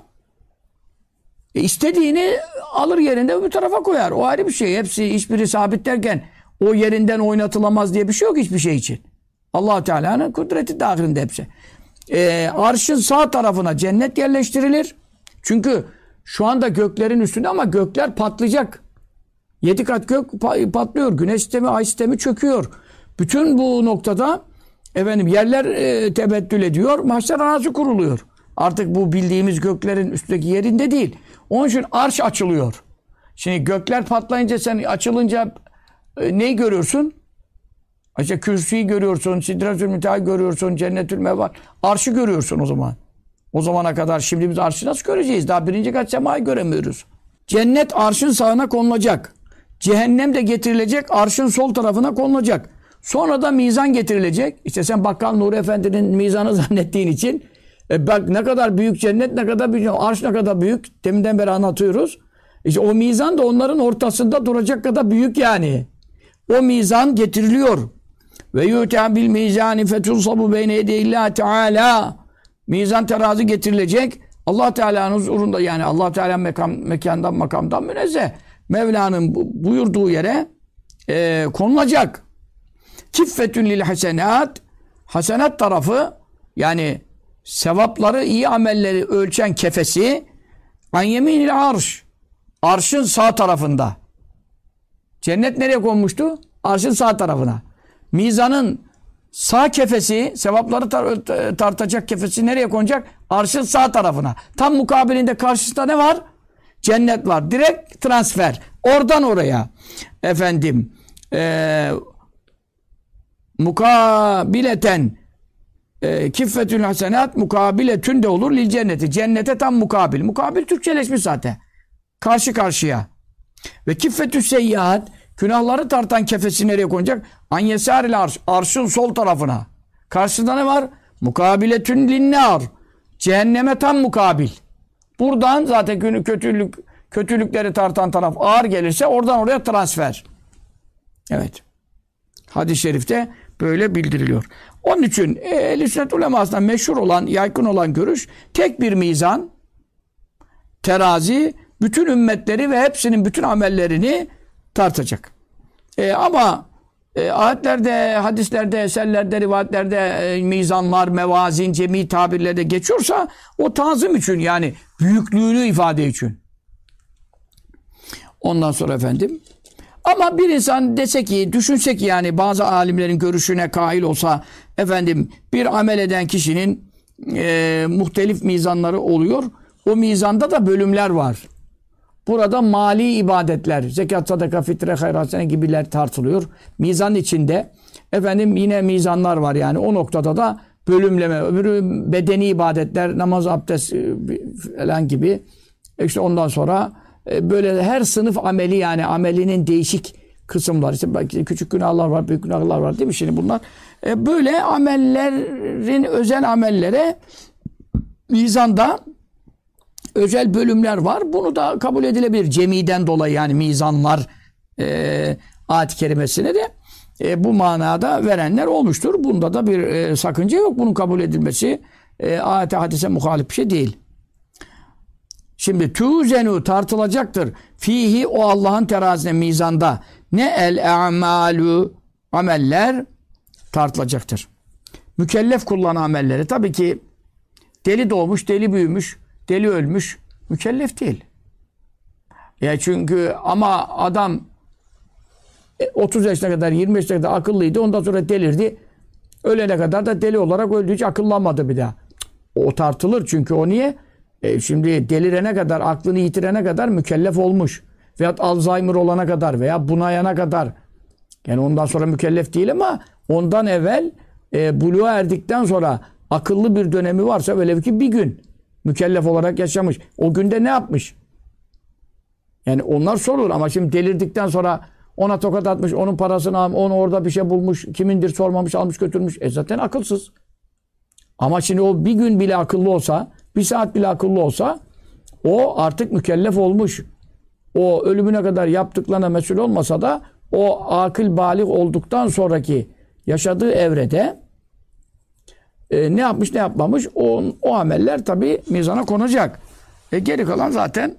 istediğini alır yerinde bir tarafa koyar. O ayrı bir şey. Hepsi hiçbiri sabit derken o yerinden oynatılamaz diye bir şey yok hiçbir şey için. Allah Teala'nın kudreti dahilinde hepsi. Arşın sağ tarafına cennet yerleştirilir. Çünkü şu anda göklerin üstünde ama gökler patlayacak. 7 kat gök patlıyor. Güneş sistemi, ay sistemi çöküyor. Bütün bu noktada yerler tebettül ediyor. Mahşer arası kuruluyor. Artık bu bildiğimiz göklerin üstteki yerinde değil. Onun için arş açılıyor. Şimdi gökler patlayınca sen açılınca neyi görüyorsun? İşte kürsüyü görüyorsun, Sidretül Münteha'yı görüyorsun, Cennetül Mevval. Arşı görüyorsun o zaman. O zamana kadar şimdi biz arşı nasıl göreceğiz? Daha birinci kat semayı göremiyoruz. Cennet arşın sağına konulacak. Cehennem de getirilecek, arşın sol tarafına konulacak. Sonra da mizan getirilecek. İşte sen Bakkal Nuri Efendi'nin mizanı zannettiğin için bak ne kadar büyük cennet, ne kadar büyük, arş ne kadar büyük. Deminden beri anlatıyoruz. İşte o mizan da onların ortasında duracak kadar büyük yani. O mizan getiriliyor. Ve yu'ta bil mizani fetunsabu beyne yedeyillah Teala. Mizan terazi getirilecek. Allah Teala'nın huzurunda yani Allah Teala mekandan makamdan münezzeh. Mevla'nın buyurduğu yere konulacak. Kiffetün lil hasenat. Hasenat tarafı yani sevapları, iyi amelleri ölçen kefesi an yeminil arş. Arşın sağ tarafında. Cennet nereye konmuştu? Arşın sağ tarafına. Mizanın sağ kefesi, sevapları tartacak kefesi nereye konacak? Arşın sağ tarafına. Tam mukabilinde karşısında ne var? Cennet var. Direkt transfer. Oradan oraya. Efendim mukabileten kiffetül hasenat mukabiletün de olur lil cenneti. Cennete tam mukabil. Mukabil Türkçeleşmiş zaten. Karşı karşıya. Ve kiffetü seyyiat günahları tartan kefesi nereye konacak? An yesâril arş. Arşın sol tarafına. Karşısında ne var? Mukabiletün linnâr. Cehenneme tam mukabil. Buradan zaten kötülükleri tartan taraf ağır gelirse oradan oraya transfer. Evet. Hadis-i şerifte böyle bildiriliyor. Onun için ehl-i sünnet ulemasından meşhur olan, yaygın olan görüş tek bir mizan, terazi bütün ümmetleri ve hepsinin bütün amellerini tartacak. Ama ayetlerde, hadislerde, eserlerde, rivayetlerde mizanlar, mevazin, cemi tabirlerde geçiyorsa o tazim için yani büyüklüğünü ifade için. Ondan sonra efendim ama bir insan dese ki, düşünse ki yani bazı alimlerin görüşüne kail olsa efendim bir amel eden kişinin muhtelif mizanları oluyor. O mizanda da bölümler var. Burada mali ibadetler, zekat, sadaka, fitre, hayrat gibiler tartılıyor. Mizan içinde efendim yine mizanlar var yani o noktada da bölümleme, öbürü bedeni ibadetler, namaz, abdest falan gibi. İşte ondan sonra böyle her sınıf ameli yani amelinin değişik kısımları. İşte küçük günahlar var, büyük günahlar var değil mi? Şimdi bunlar böyle amellerin özel amellere mizanda özel bölümler var. Bunu da kabul edilebilir. Cemiden dolayı yani mizanlar ayet-i kerimesine de bu manada verenler olmuştur. Bunda da bir sakınca yok. Bunun kabul edilmesi ayet-i hadise muhalif bir şey değil. Şimdi tuzenu tartılacaktır. Fihi o Allah'ın terazine mizanda ne el-a'malu ameller tartılacaktır. Mükellef kullanan amelleri tabii ki deli doğmuş, deli büyümüş, deli ölmüş, mükellef değil. Ya çünkü ama adam 30 yaşına kadar, 20 yaşına kadar akıllıydı. Ondan sonra delirdi. Ölene kadar da deli olarak öldü. Hiç akıllanmadı bir daha. O tartılır çünkü o niye? Şimdi delirene kadar, aklını yitirene kadar mükellef olmuş. Veyahut Alzheimer olana kadar veya bunayana kadar. Yani ondan sonra mükellef değil ama ondan evvel buluğa erdikten sonra akıllı bir dönemi varsa velev ki bir gün mükellef olarak yaşamış. O günde ne yapmış? Yani onlar sorulur ama şimdi delirdikten sonra ona tokat atmış, onun parasını almış, onu orada bir şey bulmuş, kimindir sormamış, almış götürmüş. Zaten akılsız. Ama şimdi o bir gün bile akıllı olsa, bir saat bile akıllı olsa o artık mükellef olmuş. O ölümüne kadar yaptıklarına mesul olmasa da o akıl balik olduktan sonraki yaşadığı evrede ne yapmış ne yapmamış o ameller tabii mizana konacak. Geri kalan zaten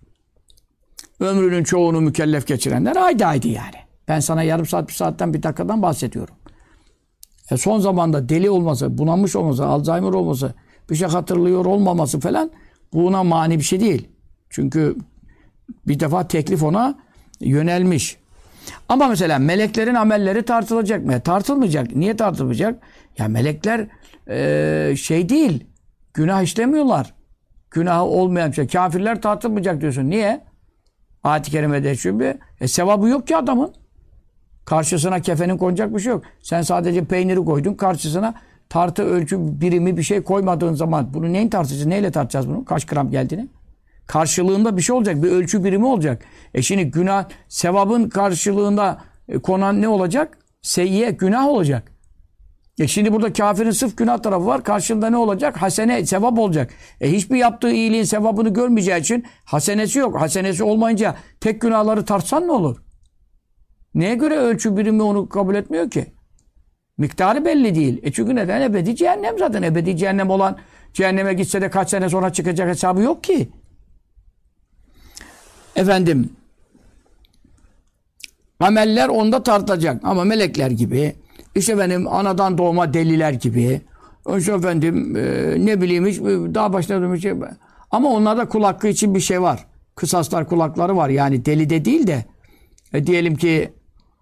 ömrünün çoğunu mükellef geçirenler haydi yani. Ben sana yarım saat, bir saatten, bir dakikadan bahsediyorum. Son zamanda deli olması, bunamış olması, Alzheimer olması, bir şey hatırlıyor olmaması falan buna mani bir şey değil. Çünkü bir defa teklif ona yönelmiş. Ama mesela meleklerin amelleri tartılacak mı? Tartılmayacak. Niye tartılmayacak? Ya melekler şey değil, günah işlemiyorlar. Günahı olmayan şey. Kafirler tartılmayacak diyorsun. Niye? Ayet-i kerimede çünkü sevabı yok ki adamın. Karşısına kefenin konacak bir şey yok. Sen sadece peyniri koydun karşısına tartı ölçü birimi bir şey koymadığın zaman bunu neyin tartacağız? Neyle tartacağız bunu? Kaç gram geldiğini? Karşılığında bir şey olacak. Bir ölçü birimi olacak. Şimdi günah, sevabın karşılığında konan ne olacak? Seyyiye, günah olacak. Şimdi burada kafirin sırf günah tarafı var. Karşılığında ne olacak? Hasene, sevap olacak. Hiçbir yaptığı iyiliğin sevabını görmeyeceği için hasenesi yok. Hasenesi olmayınca tek günahları tartsan ne olur? Neye göre ölçü birimi onu kabul etmiyor ki? Miktarı belli değil. Çünkü neden? Ebedi cehennem zaten. Ebedi cehennem olan cehenneme gitse de kaç sene sonra çıkacak hesabı yok ki. Efendim ameller onda tartacak. Ama melekler gibi işte benim anadan doğma deliler gibi. İşte efendim ne bileyim hiç daha başına bir şey. Ama onlarda kul hakkı için bir şey var. Kısaslar kul hakları var. Yani deli de değil de diyelim ki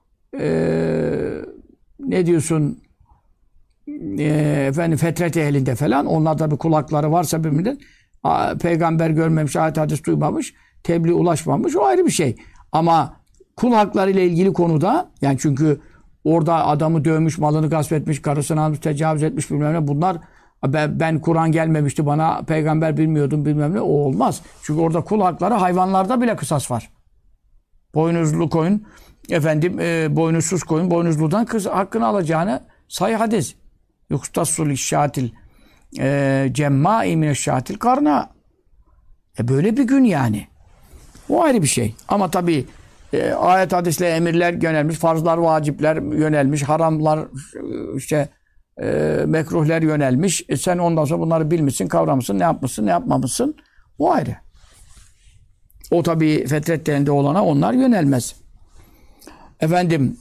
ne diyorsun efendim fetret ehlinde falan onlarda bir kul hakları varsa bir millet peygamber görmemiş, ayet hadis duymamış, tebliğ ulaşmamış o ayrı bir şey. Ama kul hakları ile ilgili konuda yani çünkü orada adamı dövmüş, malını gasp etmiş, karısını almış, tecavüz etmiş bilmem ne. Bunlar ben Kur'an gelmemişti bana, peygamber bilmiyordum bilmem ne. O olmaz. Çünkü orada kul hakları hayvanlarda bile kısas var. Boynuzlu koyun, efendim boynuzsuz koyun, boynuzludan hakkını alacağını sahih hadis. Yuktassul şatil cemmâ'i mineşşâtil karna. Böyle bir gün yani. O ayrı bir şey. Ama tabii ayet hadisle emirler yönelmiş, farzlar, vacipler yönelmiş, haramlar işte mekruhler yönelmiş. Sen ondan sonra bunları bilmişsin, kavramışsın, ne yapmışsın, ne yapmamışsın. O ayrı. O tabii fetret elinde olana onlar yönelmez. Efendim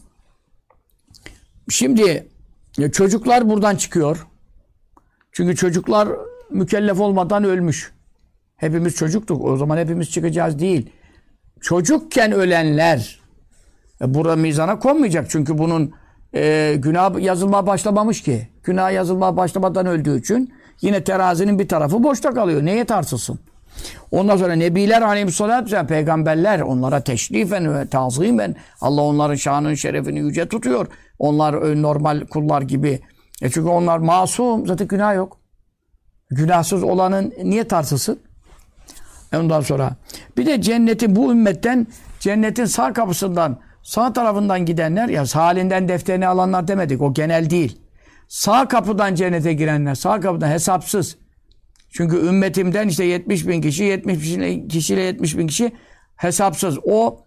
şimdi çocuklar buradan çıkıyor. Çünkü çocuklar mükellef olmadan ölmüş. Hepimiz çocuktuk. O zaman hepimiz çıkacağız değil. Çocukken ölenler burada mizana konmayacak. Çünkü bunun günah yazılmaya başlamamış ki. Günah yazılmaya başlamadan öldüğü için yine terazinin bir tarafı boşta kalıyor. Neye tartılsın? Ondan sonra Nebiler aleyhissalatü vesselam, peygamberler onlara teşrifen ve tazimen Allah onların şanını şerefini yüce tutuyor. Onlar normal kullar gibi. Çünkü onlar masum. Zaten günah yok. Günahsız olanın niye tartılsın? Ondan sonra bir de cennetin bu ümmetten cennetin sağ kapısından sağ tarafından gidenler ya halinden defterini alanlar demedik. O genel değil. Sağ kapıdan cennete girenler sağ kapıdan hesapsız. Çünkü ümmetimden işte 70 bin kişi 70 kişiyle 70 bin kişi hesapsız. O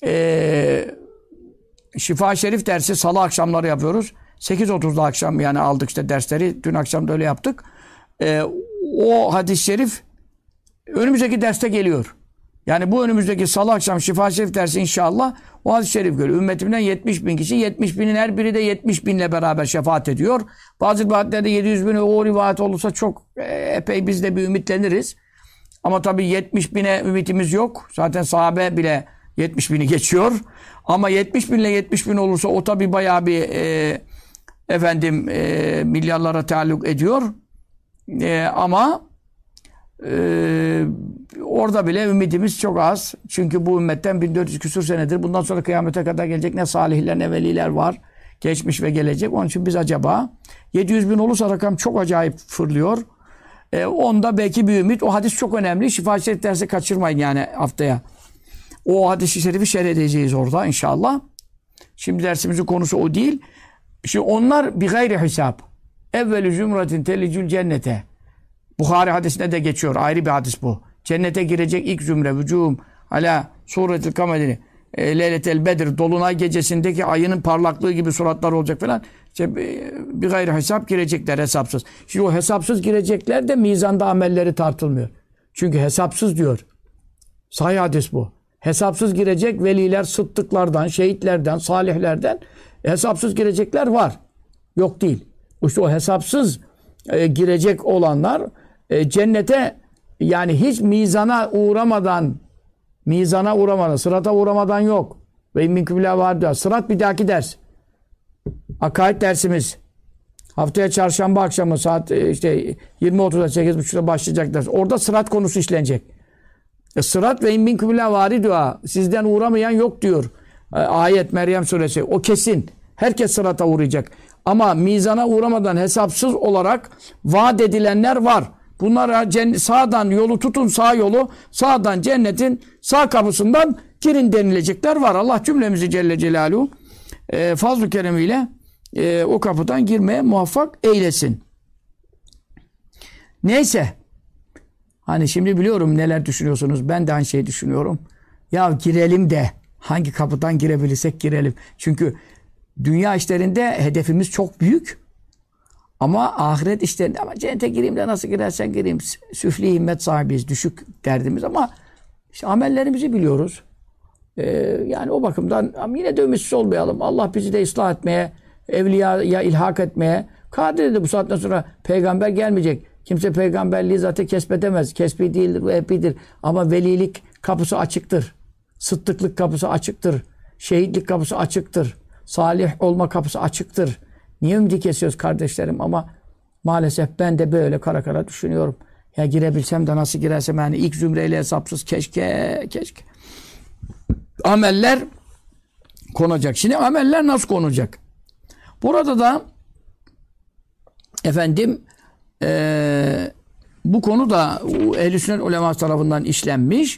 Şifa Şerif dersi salı akşamları yapıyoruz. 8.30'da akşam yani aldık işte dersleri. Dün akşam da öyle yaptık. O hadis-i şerif önümüzdeki derste geliyor. Yani bu önümüzdeki salı akşam Şifa Şerif dersi inşallah o hadis-i şerif görüyor. Ümmetimden 70 bin kişi, 70 binin her biri de 70 binle beraber şefaat ediyor. Bazı rivayetlerde 700 bin o rivayet olursa çok epey biz de bir ümitleniriz. Ama tabii 70 bine ümitimiz yok. Zaten sahabe bile 70 bini geçiyor. Ama 70 binle 70 bin olursa o tabii bayağı bir milyarlara taalluk ediyor. Ama orada bile ümidimiz çok az. Çünkü bu ümmetten 1400 küsur senedir bundan sonra kıyamete kadar gelecek ne salihler ne veliler var. Geçmiş ve gelecek. Onun için biz acaba 700 bin olursa rakam çok acayip fırlıyor. Onda belki bir ümit. O hadis çok önemli. Şifa Şerif dersi kaçırmayın yani haftaya. O hadis-i şerifi şerh edeceğiz orada inşallah. Şimdi dersimizin konusu o değil. Şimdi onlar bir gayri hesap. Evvelü zümretin telicül cennete. Buhari hadisinde de geçiyor. Ayrı bir hadis bu. Cennete girecek ilk zümre vücum ala suretil kamerini leyletel bedir dolunay gecesindeki ayının parlaklığı gibi suratlar olacak falan. İşte bir gayri hesap girecekler hesapsız. Şimdi o hesapsız girecekler de mizanda amelleri tartılmıyor. Çünkü hesapsız diyor. Sahih hadis bu. Hesapsız girecek veliler, sıddıklardan, şehitlerden, salihlerden hesapsız girecekler var. Yok değil. İşte o hesapsız girecek olanlar cennete yani hiç mizana uğramadan, sırata uğramadan yok. Ve minkum illa varidüha. Sırat bir dahaki ders. Akaid dersimiz. Haftaya çarşamba akşamı saat işte 20.30'da 8.30'da başlayacak ders. Orada sırat konusu işlenecek. Sırat ve minkum illa varidüha. Sizden uğramayan yok diyor. Ayet Meryem suresi. O kesin. Herkes sırata uğrayacak. Ama mizana uğramadan hesapsız olarak vaat edilenler var. Bunlara sağdan yolu tutun, sağ yolu, sağdan cennetin sağ kapısından girin denilecekler var. Allah cümlemizi Celle Celaluhu fazl-ı keremiyle o kapıdan girmeye muvaffak eylesin. Neyse. Hani şimdi biliyorum neler düşünüyorsunuz. Ben de aynı şeyi düşünüyorum. Ya girelim de hangi kapıdan girebilirsek girelim. Çünkü dünya işlerinde hedefimiz çok büyük. Ama ahiret işlerinde ama cennete gireyim de nasıl girersen gireyim. Süfli himmet sahibiyiz. Düşük derdimiz ama işte amellerimizi biliyoruz. Yani o bakımdan yine de ümitsiz olmayalım. Allah bizi de ıslah etmeye evliyaya ilhak etmeye kadir dedi. Bu saatten sonra peygamber gelmeyecek. Kimse peygamberliği zaten kesbedemez. Kesbi değildir, bu epidir. Ama velilik kapısı açıktır. Sıddıklık kapısı açıktır. Şehitlik kapısı açıktır. Salih olma kapısı açıktır. Niye ümidi kesiyoruz kardeşlerim? Ama maalesef ben de böyle kara kara düşünüyorum. Ya girebilsem de nasıl girersem yani ilk zümreyle hesapsız keşke. Ameller konacak. Şimdi ameller nasıl konacak? Burada da efendim bu konu da ehl-i sünnet uleması tarafından işlenmiş.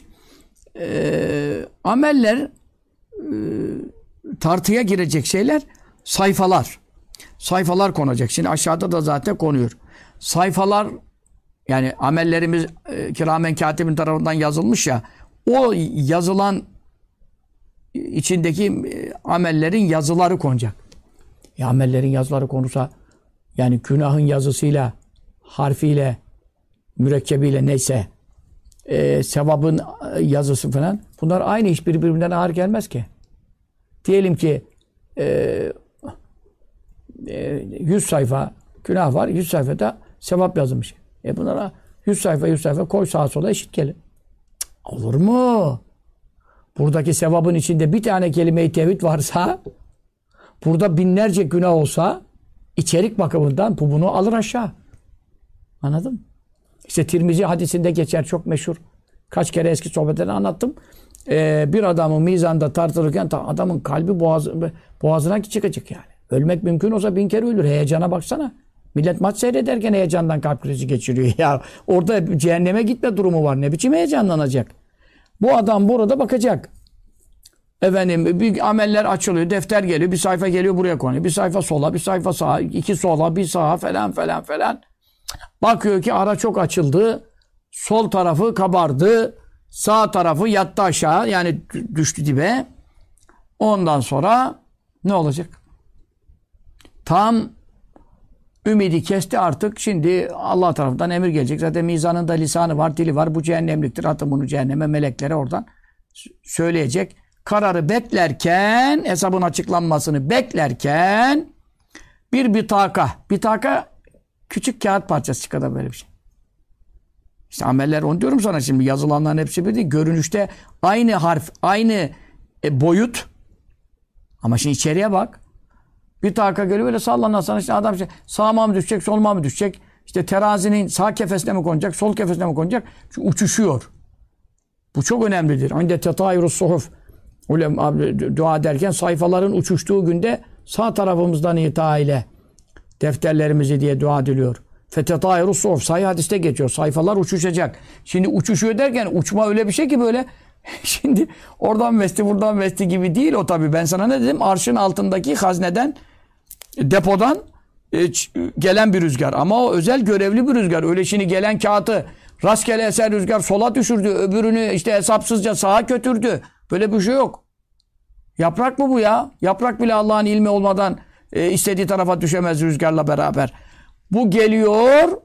Ameller tartıya girecek şeyler sayfalar. Sayfalar konacak. Şimdi aşağıda da zaten konuyor. Sayfalar yani amellerimiz kiramen katibin tarafından yazılmış ya, o yazılan içindeki amellerin yazıları konacak. Amellerin yazıları konursa yani günahın yazısıyla, harfiyle, mürekkebiyle neyse sevabın yazısı falan bunlar aynı, hiçbiri birbirinden ağır gelmez ki. Diyelim ki 100 sayfa günah var, 100 sayfada sevap yazılmış. Bunlara 100 sayfa koy sağa sola eşit gelir. Olur mu? Buradaki sevabın içinde bir tane kelime-i tevhid varsa, burada binlerce günah olsa, içerik bakımından bu bunu alır aşağı. Anladın mı? İşte Tirmizi hadisinde geçer, çok meşhur. Kaç kere eski sohbetlerini anlattım. Bir adamı mizanda tartılırken adamın kalbi boğazına çıkacak yani. Ölmek mümkün olsa 1000 kere ölür. Heyecana baksana. Millet maç seyrederken heyecandan kalp krizi geçiriyor. Ya orada cehenneme gitme durumu var. Ne biçim heyecanlanacak? Bu adam burada bakacak. Efendim bir ameller açılıyor, defter geliyor, bir sayfa geliyor buraya konuyor. Bir sayfa sola, bir sayfa sağa, 2 sola, bir sağa falan. Bakıyor ki ara çok açıldı. Sol tarafı kabardı. Sağ tarafı yattı aşağı. Yani düştü dibe. Ondan sonra ne olacak? Tam ümidi kesti artık. Şimdi Allah tarafından emir gelecek. Zaten mizanında lisanı var, dili var. Bu cehennemliktir. Atın bunu cehenneme, meleklere oradan söyleyecek. Kararı beklerken, hesabın açıklanmasını beklerken bir bitaka küçük kağıt parçası kadar böyle bir şey. İşte ameller, onu diyorum sana şimdi, yazılanların hepsi bir değil. Görünüşte aynı harf, aynı boyut. Ama şimdi içeriye bak. Bitaka geliyor böyle sallanırsan işte adam işte sağıma mı düşecek, soluma mı düşecek? İşte terazinin sağ kefesine mi konacak, sol kefesine mi konacak? Çünkü uçuşuyor. Bu çok önemlidir. Önde tetayürus suhuf. Dua ederken sayfaların uçuştuğu günde sağ tarafımızdan itibariyle defterlerimizi diye dua ediliyor. Fetetayürus suhuf. Sahih hadiste geçiyor. Sayfalar uçuşacak. Şimdi uçuşuyor derken uçma öyle bir şey ki böyle şimdi oradan vesti buradan vesti gibi değil o tabii. Ben sana ne dedim? Arşın altındaki hazneden, depodan gelen bir rüzgar. Ama o özel görevli bir rüzgar. Öyle şimdi gelen kağıtı rastgele eser rüzgar sola düşürdü. Öbürünü işte hesapsızca sağa götürdü. Böyle bir şey yok. Yaprak mı bu ya? Yaprak bile Allah'ın ilmi olmadan istediği tarafa düşemez rüzgarla beraber. Bu geliyor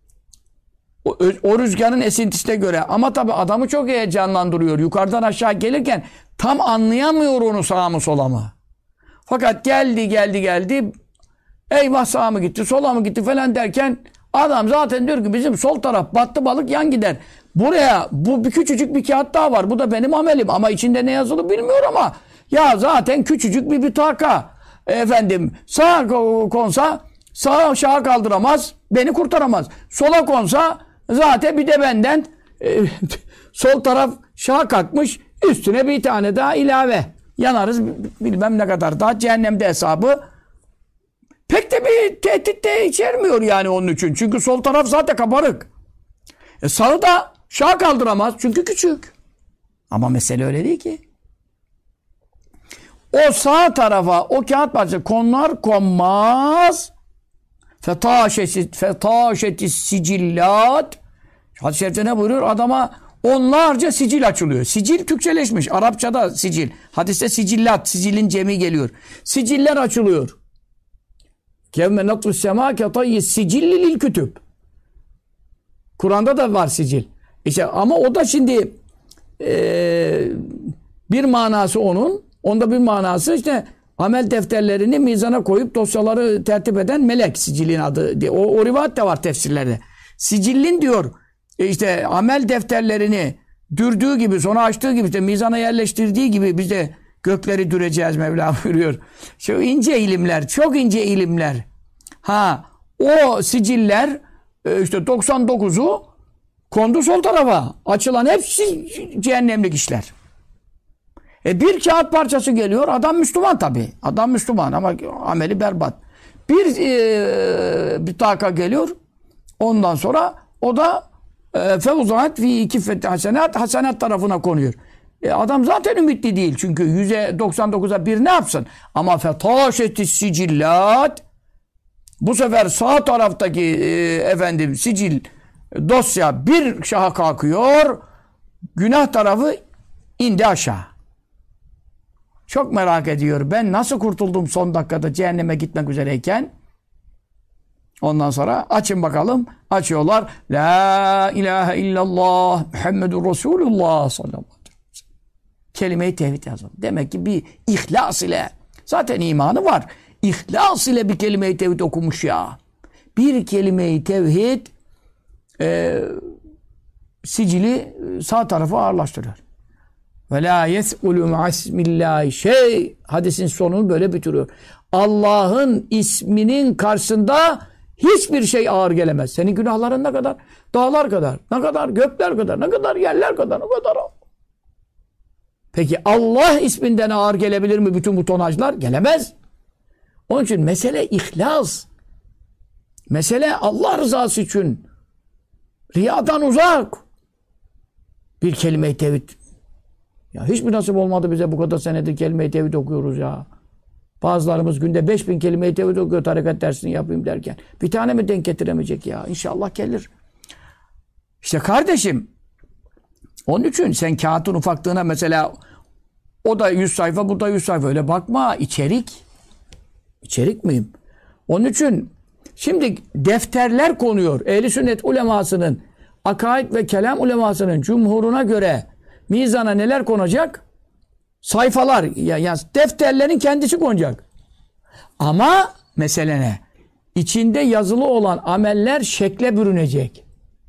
o rüzgarın esintisine göre. Ama tabii adamı çok heyecanlandırıyor. Yukarıdan aşağı gelirken tam anlayamıyor onu sağa mı sola mı. Fakat geldi. Eyvah sağa mı gitti, sola mı gitti falan derken adam zaten diyor ki bizim sol taraf battı balık yan gider. Buraya bu bir küçücük bir kağıt daha var. Bu da benim amelim ama içinde ne yazılı bilmiyor ama ya zaten küçücük bir bitaka. Efendim sağa konsa sağa aşağı kaldıramaz, beni kurtaramaz. Sola konsa zaten bir de benden sol taraf şaha kalkmış, üstüne bir tane daha ilave. Yanarız bilmem ne kadar daha cehennemde hesabı. Pek de bir tehdit de içermiyor yani onun için. Çünkü sol taraf zaten kabarık. Sağı da şaha kaldıramaz çünkü küçük. Ama mesele öyle değil ki. O sağ tarafa o kağıt parçası konar konmaz fetaşeti sicillat. Hadis-i şerifte ne buyuruyor? Adama onlarca sicil açılıyor. Sicil Türkçeleşmiş. Arapçada sicil. Hadiste sicillat. Sicilin cemi geliyor. Siciller açılıyor. Kevme natfus sema ketayyi sicilli lil kütüb. Kur'an'da da var sicil. İşte ama o da şimdi bir manası onun. Onda bir manası işte amel defterlerini mizana koyup dosyaları tertip eden melek, sicilin adı diye. O rivayet de var tefsirlerde. Sicillin diyor işte amel defterlerini dürdüğü gibi, sonra açtığı gibi, işte mizana yerleştirdiği gibi biz de gökleri düreceğiz Mevla buyuruyor. Şu ince ilimler, çok ince ilimler. O siciller işte 99'u kondu sol tarafa. Açılan hepsi cehennemlik işler. Bir kağıt parçası geliyor. Adam Müslüman tabii. Adam Müslüman ama ameli berbat. Bir taka geliyor. Ondan sonra o da fevzat fi kiffeti hasenat, hasenat tarafına konuyor. Adam zaten ümitli değil. Çünkü %99'a bir ne yapsın? Ama fetaşetis sicillat, bu sefer sağ taraftaki sicil dosya bir şaha kalkıyor. Günah tarafı indi aşağı. Çok merak ediyor. Ben nasıl kurtuldum son dakikada cehenneme gitmek üzereyken? Ondan sonra açın bakalım. Açıyorlar. La ilahe illallah Muhammedur Resulullah sallallahu aleyhi ve sellem. Kelime-i tevhid yazalım. Demek ki bir ihlas ile, zaten imanı var. İhlas ile bir kelime-i tevhid okumuş ya. Bir kelime-i tevhid sicili sağ tarafa ağırlaştırıyor. Ve la yes'ulu ma'asmillahi şey. Hadisin sonunu böyle bitiriyor. Allah'ın isminin karşısında hiçbir şey ağır gelemez. Senin günahların ne kadar? Dağlar kadar. Ne kadar? Gökler kadar. Ne kadar? Yerler kadar. Ne kadar? Peki Allah isminden ağır gelebilir mi bütün bu tonajlar? Gelemez. Onun için mesele ihlas. Mesele Allah rızası için. Riyadan uzak. Bir kelime-i tevhid. Ya hiç mi nasip olmadı bize bu kadar senedir kelime-i tevhid okuyoruz ya. Bazılarımız günde 5000 kelime-i tevhid okuyor tarikat dersini yapayım derken. Bir tane mi denk getiremeyecek ya? İnşallah gelir. İşte kardeşim, onun için sen kağıtın ufaklığına mesela o da 100 sayfa, bu da 100 sayfa. Öyle bakma. İçerik. İçerik miyim? Onun için şimdi defterler konuyor. Ehl-i sünnet ulemasının, akaid ve kelam ulemasının cumhuruna göre mizana neler konacak? Sayfalar. Yani defterlerin kendisi konacak. Ama mesele ne? İçinde yazılı olan ameller şekle bürünecek.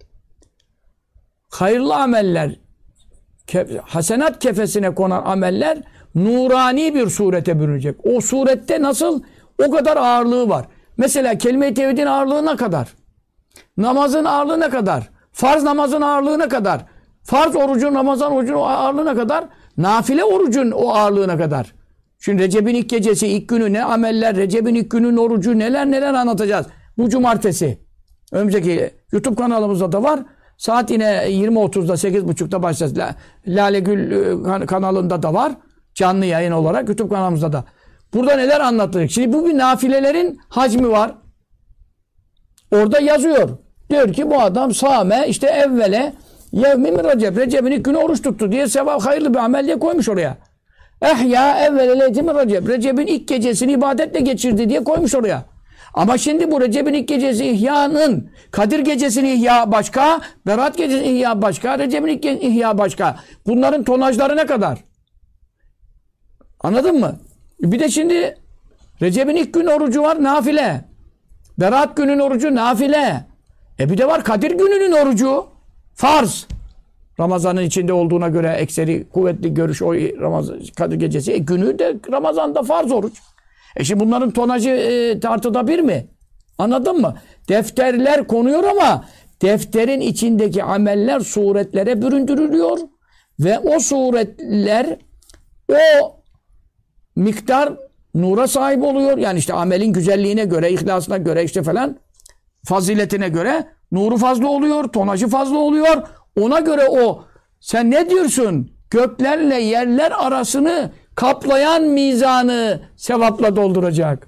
Hayırlı ameller, hasenat kefesine konan ameller nurani bir surete bürünecek. O surette nasıl? O kadar ağırlığı var. Mesela kelime-i tevhidin ağırlığı ne kadar? Namazın ağırlığı ne kadar? Farz namazın ağırlığı ne kadar? Farz orucun, Ramazan orucun ağırlığı ne kadar? Nafile orucun o ağırlığı ne kadar? Şimdi Recep'in ilk gecesi, ilk günü ne ameller, Recep'in ilk günün orucu neler anlatacağız. Bu cumartesi. Önümüzdeki YouTube kanalımızda da var. Saat yine 20.30'da 8.30'da başlayacağız. Lale Gül kanalında da var. Canlı yayın olarak YouTube kanalımızda da. Burada neler anlatılacak? Şimdi bugün nafilelerin hacmi var. Orada yazıyor. Diyor ki bu adam sâme işte evvele yevmin Recep. Recep'in ilk günü oruç tuttu diye sevap hayırlı bir amel diye koymuş oraya. Ehya evvele leytimin Recep. Recep'in ilk gecesini ibadetle geçirdi diye koymuş oraya. Ama şimdi bu Recep'in ilk gecesi ihyanın, Kadir gecesini ihya başka, Berat gecesini ihya başka, Recep'in ilk ihya başka. Bunların tonajları ne kadar? Anladın mı? Bir de şimdi Recep'in ilk gün orucu var nafile. Berat günün orucu nafile. Bir de var Kadir gününün orucu farz. Ramazan'ın içinde olduğuna göre ekseri kuvvetli görüş o Ramazan Kadir gecesi. Günü de Ramazan'da farz oruç. Şimdi bunların tonajı tartıda bir mi? Anladın mı? Defterler konuyor ama defterin içindeki ameller suretlere büründürülüyor ve o suretler o miktar nura sahip oluyor. Yani işte amelin güzelliğine göre, ihlasına göre işte falan faziletine göre nuru fazla oluyor, tonajı fazla oluyor. Ona göre o sen ne diyorsun? Göklerle yerler arasını kaplayan mizanı sevapla dolduracak.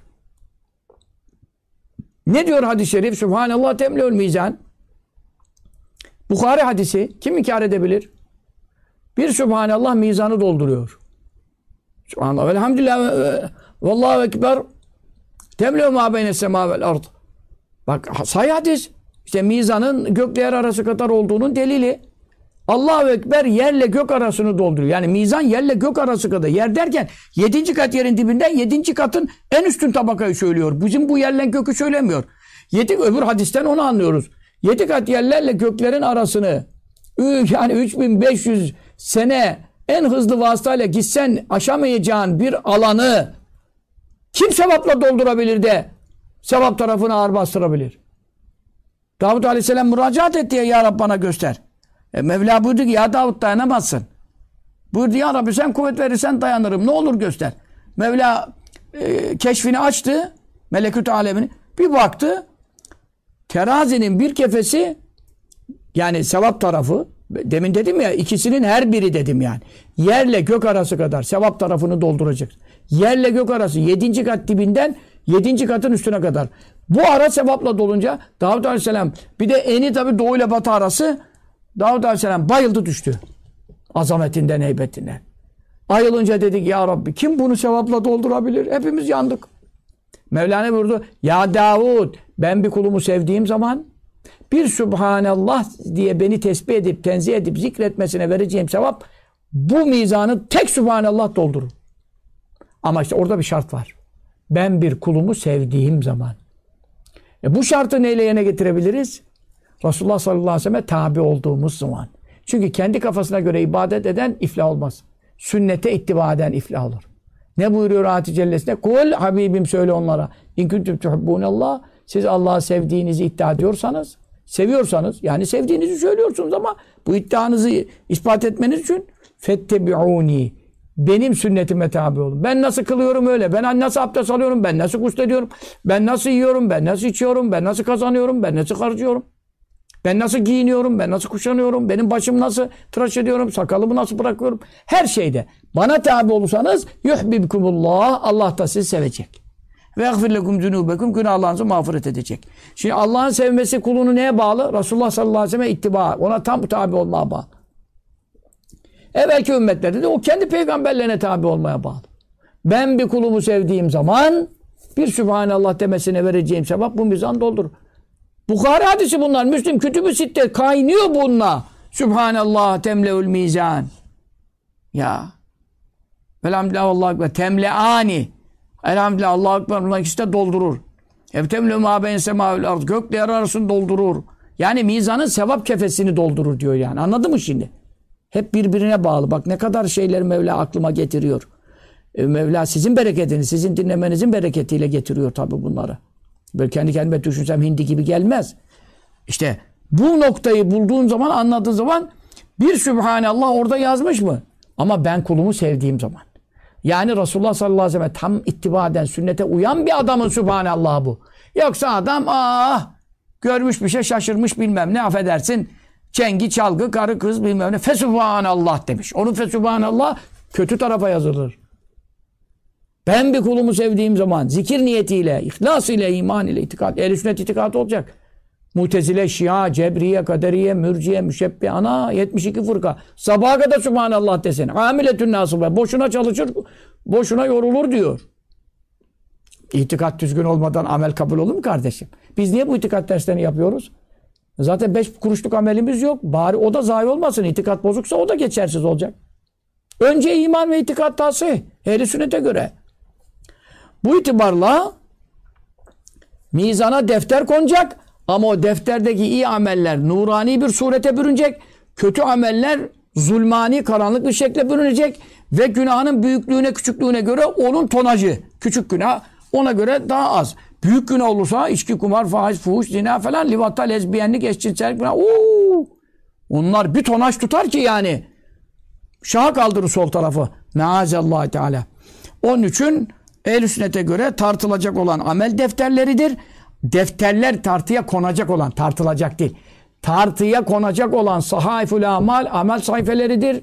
Ne diyor hadis-i şerif? Subhanallah temleül mizan. Bukhari hadisi. Kim inkar edebilir? Bir Subhanallah mizanı dolduruyor. Subhanallah. Velhamdülillah. Vallahu ekber. Temleül ma beynes sema vel ard. Bak sahih hadis. İşte mizanın gökle yer arası kadar olduğunun delili. Allahu Ekber yerle gök arasını dolduruyor. Yani mizan yerle gök arası kadar. Yer derken 7. kat yerin dibinden 7. katın en üstün tabakayı söylüyor. Bizim bu yerle gökü söylemiyor. Öbür hadisten onu anlıyoruz. 7 kat yerlerle göklerin arasını yani 3500 sene en hızlı vasıtayla gitsen aşamayacağın bir alanı kim sevapla doldurabilir de sevap tarafını ağır bastırabilir? Davud Aleyhisselam müracaat etti ya Rab bana göster. Mevla buyurdu ki ya Davud dayanamazsın. Buyurdu ya Rabbi sen kuvvet verirsen dayanırım. Ne olur göster. Mevla keşfini açtı. Melekut alemini. Bir baktı. Terazinin bir kefesi yani sevap tarafı demin dedim ya ikisinin her biri dedim yani. Yerle gök arası kadar sevap tarafını dolduracak. Yerle gök arası 7. kat dibinden 7. katın üstüne kadar. Bu ara sevapla dolunca Davud Aleyhisselam bir de eni tabi doğu ile batı arası Davud Aleyhisselam bayıldı düştü. Azametinden, heybetinden. Ayılınca dedik ya Rabbi kim bunu sevapla doldurabilir? Hepimiz yandık. Mevlana buyurdu ya Davud ben bir kulumu sevdiğim zaman bir Subhanallah diye beni tesbih edip tenzih edip zikretmesine vereceğim sevap bu mizanı tek Subhanallah doldurur. Ama işte orada bir şart var. Ben bir kulumu sevdiğim zaman. Bu şartı neyle yerine getirebiliriz? Resulullah sallallahu aleyhi ve sellem'e tabi olduğumuz zaman. Çünkü kendi kafasına göre ibadet eden iflah olmaz. Sünnete ittiba eden iflah olur. Ne buyuruyor ayet-i cellesinde? Kul Habibim söyle onlara. İn kuntum tuhibbunallah. Siz Allah'ı sevdiğinizi iddia ediyorsanız, seviyorsanız yani sevdiğinizi söylüyorsunuz ama bu iddianızı ispat etmeniz için fettebi'uni. Benim sünnetime tabi olun. Ben nasıl kılıyorum öyle. Ben nasıl abdest alıyorum. Ben nasıl guslediyorum. Ben nasıl yiyorum. Ben nasıl içiyorum. Ben nasıl kazanıyorum. Ben nasıl harcıyorum. Ben nasıl giyiniyorum. Ben nasıl kuşanıyorum. Benim başım nasıl tıraş ediyorum. Sakalımı nasıl bırakıyorum. Her şeyde. Bana tabi olursanız yuhbibkumullah. Allah da sizi sevecek. Ve yagfir lekum zunubekum. Günahlarınızı mağfiret edecek. Şimdi Allah'ın sevmesi kulunu neye bağlı? Resulullah sallallahu aleyhi ve sellem ittiba. Ona tam tabi olmaya bağlı. Evvelki ümmetlerde de o kendi peygamberlerine tabi olmaya bağlı. Ben bir kulumu sevdiğim zaman bir Sübhanallah demesine vereceğim sevap bu mizan doldurur. Bukhari hadisi bunlar. Müslim Kütüb-ü Sitte kaynıyor bununla. Sübhanallah temleül mizan. Ya. Elhamdülillah Allahu Ekber. Temleani. Elhamdülillah Allahu Ekber. Bunlar ikisi de doldurur. Temleül mâ beyn semâül ard. Gökle yer arasını doldurur. Yani mizanın sevap kefesini doldurur diyor yani. Anladın mı şimdi? Hep birbirine bağlı. Bak ne kadar şeyler Mevla aklıma getiriyor. Mevla sizin bereketini, sizin dinlemenizin bereketiyle getiriyor tabii bunları. Böyle kendi kendime düşünsem hindi gibi gelmez. İşte bu noktayı bulduğun zaman, anladığın zaman bir Sübhanallah orada yazmış mı? Ama ben kulumu sevdiğim zaman. Yani Resulullah sallallahu aleyhi ve sellem tam ittiba eden, sünnete uyan bir adamın Sübhanallah bu. Yoksa adam görmüş bir şey şaşırmış bilmem ne affedersin. Çengi, çalgı, karı, kız bilmem ne. Fesubhanallah demiş. Onun fesubhanallah kötü tarafa yazılır. Ben bir kulumu sevdiğim zaman zikir niyetiyle, ihlas ile, iman ile, itikat, ehl-i sünnet itikadı olacak. Mutezile, Şia, Cebriye, Kaderiye, Mürciye, Müşebbi, 72 fırka. Sabaha kadar Subhanallah desene. Amiletün nasıbe. Boşuna çalışır, boşuna yorulur diyor. İtikat düzgün olmadan amel kabul olur mu kardeşim? Biz niye bu itikat derslerini yapıyoruz? Zaten 5 kuruşluk amelimiz yok. Bari o da zayi olmasın. İtikat bozuksa o da geçersiz olacak. Önce iman ve itikat tasih. Ehl-i sünnete göre. Bu itibarla mizana defter konacak ama o defterdeki iyi ameller nurani bir surete bürünecek. Kötü ameller zulmani, karanlık bir şekle bürünecek ve günahının büyüklüğüne, küçüklüğüne göre onun tonajı. Küçük günah ona göre daha az. Büyük günah olursa içki, kumar, faiz, fuhuş, zina falan, livatta, lezbiyenlik, eşcinsellik falan. Onlar bir tonaj tutar ki yani. Şaha kaldırır sol tarafı. Meazallahu Teala. Onun için ehl-i sünnete göre tartılacak olan amel defterleridir. Defterler tartıya konacak olan, tartılacak değil. Tartıya konacak olan sahaiful amal, amel sayfeleridir.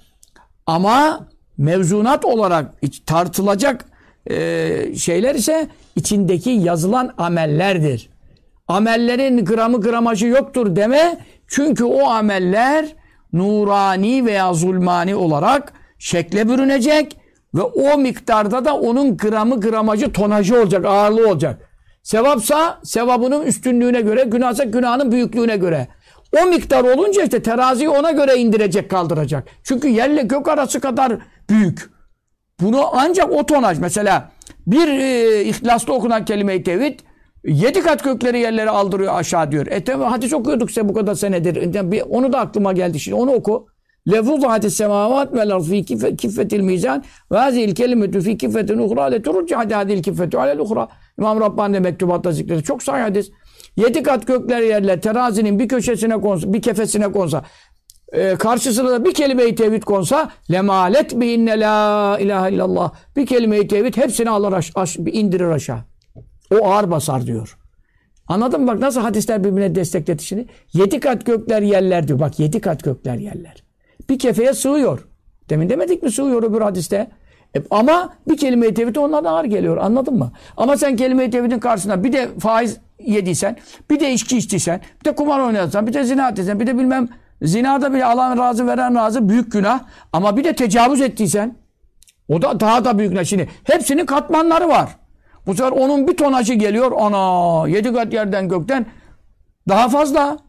Ama mevzunat olarak tartılacak şeyler ise içindeki yazılan amellerdir. Amellerin gramı gramajı yoktur deme. Çünkü o ameller nurani veya zulmani olarak şekle bürünecek ve o miktarda da onun gramı gramajı tonajı olacak, ağırlığı olacak. Sevapsa sevabının üstünlüğüne göre, günahsa günahının büyüklüğüne göre. O miktar olunca işte teraziyi ona göre indirecek, kaldıracak. Çünkü yerle gök arası kadar büyük. Bunu ancak o tonaj. Mesela bir İhlas'ta okunan kelime-i tevhid 7 kat gökleri yerleri aldırıyor aşağı diyor. Hadis okuyorduk size bu kadar senedir. Onu da aklıma geldi şimdi. Onu oku. Lefuzahati semavat vel arz fi kiffetil mizan ve hazihil kelimetu fi kiffetin uhra le turcihati hadil kiffetu alel uhra. İmam Rabbani mektubatta zikrediyor. Çok sahih hadis. 7 kat gökler yerler terazinin bir köşesine konsa, bir kefesine konsa, karşısına da bir kelime-i tevhid konsa lemalet bi inne la ilahe illallah. Bir kelime-i tevhid hepsini alır indirir aşağı. O ağır basar diyor. Anladın mı? Bak nasıl hadisler birbirine destekledi şimdi. 7 kat gökler yerler diyor. Bak 7 kat gökler yerler. Bir kefeye sığıyor. Demin demedik mi sığıyor öbür hadiste? Ama bir kelime-i tevhid onlardan ağır geliyor. Anladın mı? Ama sen kelime-i tevhidin karşısında bir de faiz yediysen, bir de içki içtiysen, bir de kumar oynadıysan, bir de zina ettiysen, bir de bilmem zinada bile alan razı veren razı büyük günah. Ama bir de tecavüz ettiysen o da daha da büyük günah. Şimdi hepsinin katmanları var. Bu sefer onun bir tonajı geliyor. Ana 7 kat yerden gökten daha fazla.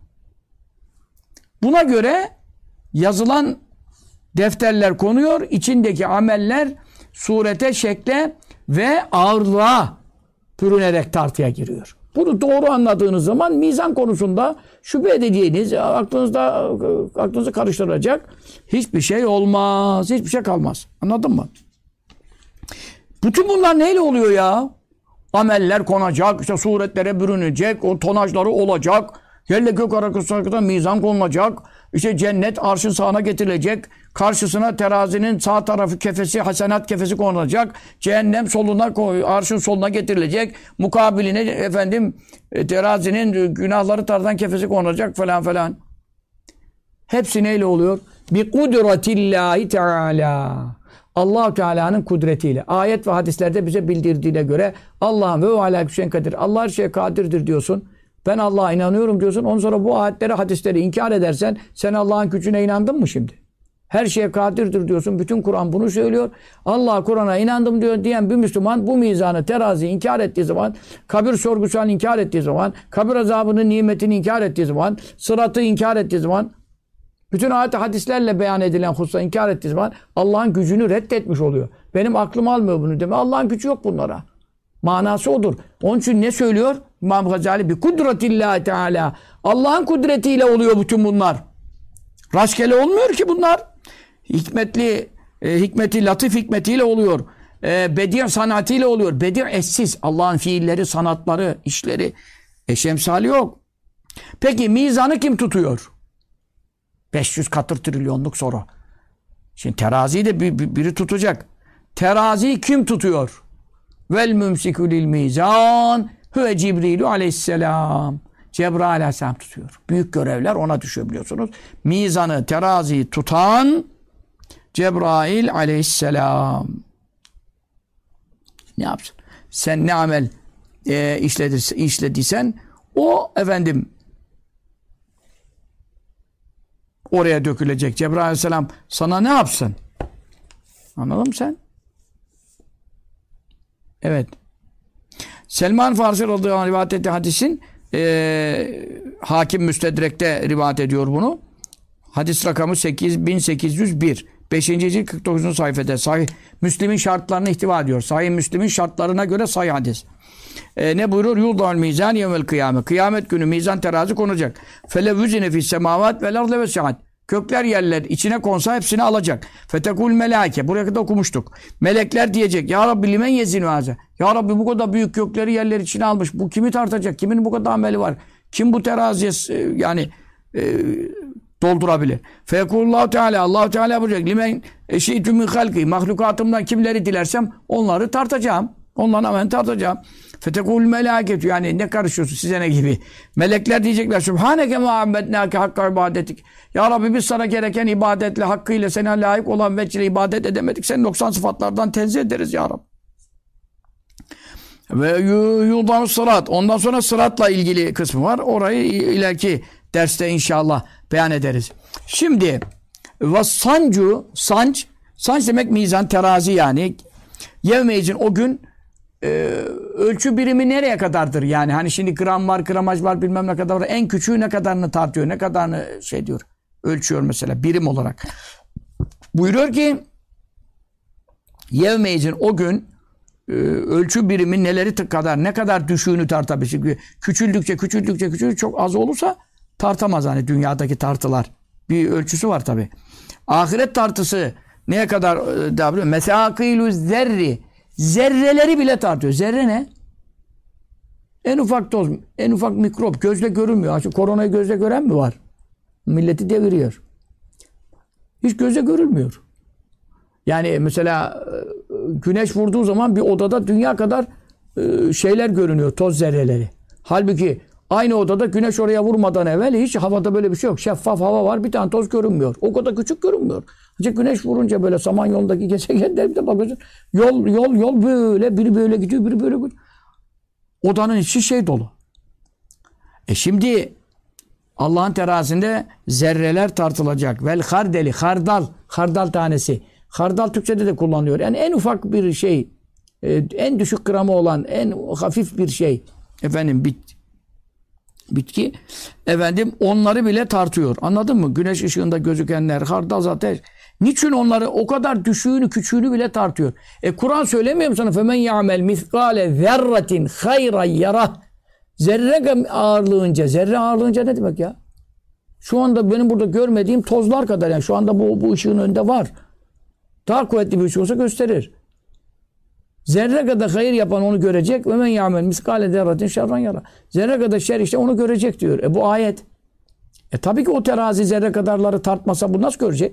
Buna göre yazılan defterler konuyor. İçindeki ameller surete, şekle ve ağırlığa bürünerek tartıya giriyor. Bunu doğru anladığınız zaman mizan konusunda şüphe edeceğiniz, aklınızı karıştıracak hiçbir şey olmaz. Hiçbir şey kalmaz. Anladın mı? Bütün bunlar neyle oluyor ya? Ameller konacak, işte suretlere bürünecek, o tonajları olacak, yerle gök arasında mizan konulacak, işte cennet arşın sağına getirilecek, karşısına terazinin sağ tarafı kefesi, hasenat kefesi konulacak, cehennem soluna, arşın soluna getirilecek, mukabiline terazinin günahları tarzan kefesi konulacak falan falan. Hepsi neyle oluyor? Bi kudretillahi teala. Allah-u Teala'nın kudretiyle. Ayet ve hadislerde bize bildirdiğine göre Allah'ın ve alâ küçen kadir. Allah her şeye kadirdir diyorsun. Ben Allah'a inanıyorum diyorsun. Ondan sonra bu ayetleri, hadisleri inkar edersen sen Allah'ın gücüne inandın mı şimdi? Her şeye kadirdir diyorsun. Bütün Kur'an bunu söylüyor. Allah Kur'an'a inandım diyor diyen bir Müslüman bu mizanı, teraziyi inkar ettiği zaman, kabir sorgusunu inkar ettiği zaman, kabir azabının nimetini inkar ettiği zaman, sıratı inkar ettiği zaman, bütün ayet hadislerle beyan edilen hususa inkar ettiği zaman Allah'ın gücünü reddetmiş oluyor. Benim aklım almıyor bunu deme. Allah'ın gücü yok bunlara. Manası odur. Onun için ne söylüyor? İmam Gazali bi kudretillahi teala. Allah'ın kudretiyle oluyor bütün bunlar. Rastgele olmuyor ki bunlar. Hikmeti, latif hikmetiyle oluyor. Bedi' sanatıyla oluyor. Bedi' eşsiz. Allah'ın fiilleri, sanatları, işleri. Eşemsali yok. Peki mizanı kim tutuyor? 500 katır trilyonluk soru. Şimdi teraziyi de biri tutacak. Teraziyi kim tutuyor? Vel mümsiku lil mizan huve Cibrilu aleyhisselam. Cebrail aleyhisselam tutuyor. Büyük görevler ona düşüyor biliyorsunuz. Mizanı, teraziyi tutan Cebrail aleyhisselam. Ne yapsın? Sen ne amel işlediysen o oraya dökülecek. Cebrail aleyhisselam sana ne yapsın? Anladın mı sen? Evet. Selman Farsi radıyallahu anh rivayet ettiği hadisin Hakim Müstedrek'te rivayet ediyor bunu. Hadis rakamı 8801. 5. cilt 49. sayfada. Sahih Müslim'in şartlarını ihtiva ediyor. Sahih Müslim'in şartlarına göre sahih hadis. Ne buyurur? Yuldal mizan yevmel kıyamet. Kıyamet günü mizan terazi konacak. Felevüzine fis semavat vel ardı ve saat. Kökler yerler içine konsa hepsini alacak. Fetekul meleke. Buraya kadar okumuştuk. Melekler diyecek. Ya Rabbi limen yezinu haze. Ya Rabbi bu kadar büyük kökleri yerler içine almış. Bu kimi tartacak? Kimin bu kadar ameli var? Kim bu teraziye doldurabilir? Fekullahu Teala. Allah Teala buyuracak. Limen eşitü min halki. Mahlukatımdan kimleri dilersem onları tartacağım. Onların amelini tartacağım. Fetekul melâketü, yani ne karışıyorsun size ne gibi. Melekler diyecekler Sübhaneke muhammednâke hakka ibadetik. Ya Rabbi biz sana gereken ibadetle, hakkıyla sana layık olan veçile ibadet edemedik. Senin 90 sıfatlardan tenzih ederiz ya Rabbi. Ve yudan sırat. Ondan sonra sıratla ilgili kısmı var. Orayı ileriki derste inşallah beyan ederiz. Şimdi ve sanc demek mizan, terazi yani. Yevmeycin o gün ölçü birimi nereye kadardır? Yani hani şimdi gram var, gramaj var, bilmem ne kadar var. En küçüğü ne kadarını tartıyor, ne kadarını şey diyor, ölçüyor mesela birim olarak. Buyuruyor ki yevmeyizin o gün ölçü birimi neleri kadar, ne kadar düşüğünü tartabilir. Çünkü küçüldükçe çok az olursa tartamaz hani dünyadaki tartılar. Bir ölçüsü var tabi. Ahiret tartısı neye kadar da mesâkîlü zerri, zerreleri bile tartıyor. Zerre ne? En ufak toz, en ufak mikrop. Gözle görünmüyor. Şu koronayı gözle gören mi var? Milleti deviriyor. Hiç gözle görülmüyor. Yani mesela güneş vurduğu zaman bir odada dünya kadar şeyler görünüyor. Toz zerreleri. Halbuki aynı odada güneş oraya vurmadan evvel hiç havada böyle bir şey yok. Şeffaf hava var. Bir tane toz görünmüyor. O kadar küçük görünmüyor. Ancak güneş vurunca böyle Samanyolu'ndaki gezegenlerinde bakıyorsun. Yol böyle. Biri böyle gidiyor. Biri böyle gidiyor. Odanın içi şey dolu. Şimdi Allah'ın terazisinde zerreler tartılacak. Vel hardeli. Hardal. Hardal tanesi. Hardal Türkçe'de de kullanılıyor. Yani en ufak bir şey. En düşük gramı olan en hafif bir şey. Bitki. Onları bile tartıyor. Anladın mı? Güneş ışığında gözükenler, hardal zaten. Niçin onları o kadar düşüğünü, küçüğünü bile tartıyor? Kur'an söylemiyor mu sana? Femen ya'mel miskale zerratin hayran yarah. Zerre ağırlığınca ne demek ya? Şu anda benim burada görmediğim tozlar kadar yani şu anda bu ışığın önünde var. Daha kuvvetli bir ışık olsa gösterir. Zerre kadar hayır yapan onu görecek. Ve men ya'mel miskale zerratin şerran yara. Zerre kadar şer işte onu görecek diyor. Bu ayet. Tabii ki o terazi zerre kadarları tartmasa bu nasıl görecek?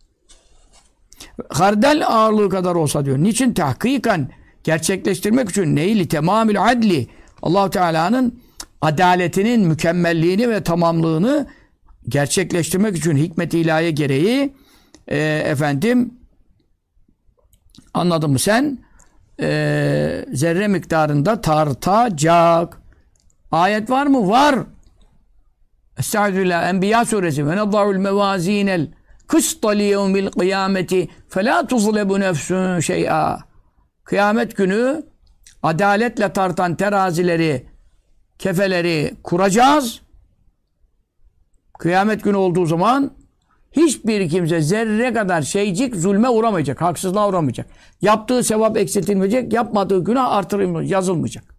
Hardal ağırlığı kadar olsa diyor. Niçin? Tahkikan gerçekleştirmek için neyli temamül adli. Allah-u Teala'nın adaletinin mükemmelliğini ve tamamlığını gerçekleştirmek için hikmet-i ilahiye gereği anladın mı sen? Zerre miktarında tartacak. Ayet var mı? Var. Estağfirullah. Enbiya suresi. Ve nedda'ul mevazinel kısta li yevmil kıyameti fe la tuzlebu nefsun şey'a. Kıyamet günü adaletle tartan terazileri, kefeleri kuracağız. Kıyamet günü olduğu zaman hiçbir kimse zerre kadar şeycik zulme uğramayacak, haksızlığa uğramayacak. Yaptığı sevap eksiltilmeyecek, yapmadığı günah artırılmayacak, yazılmayacak.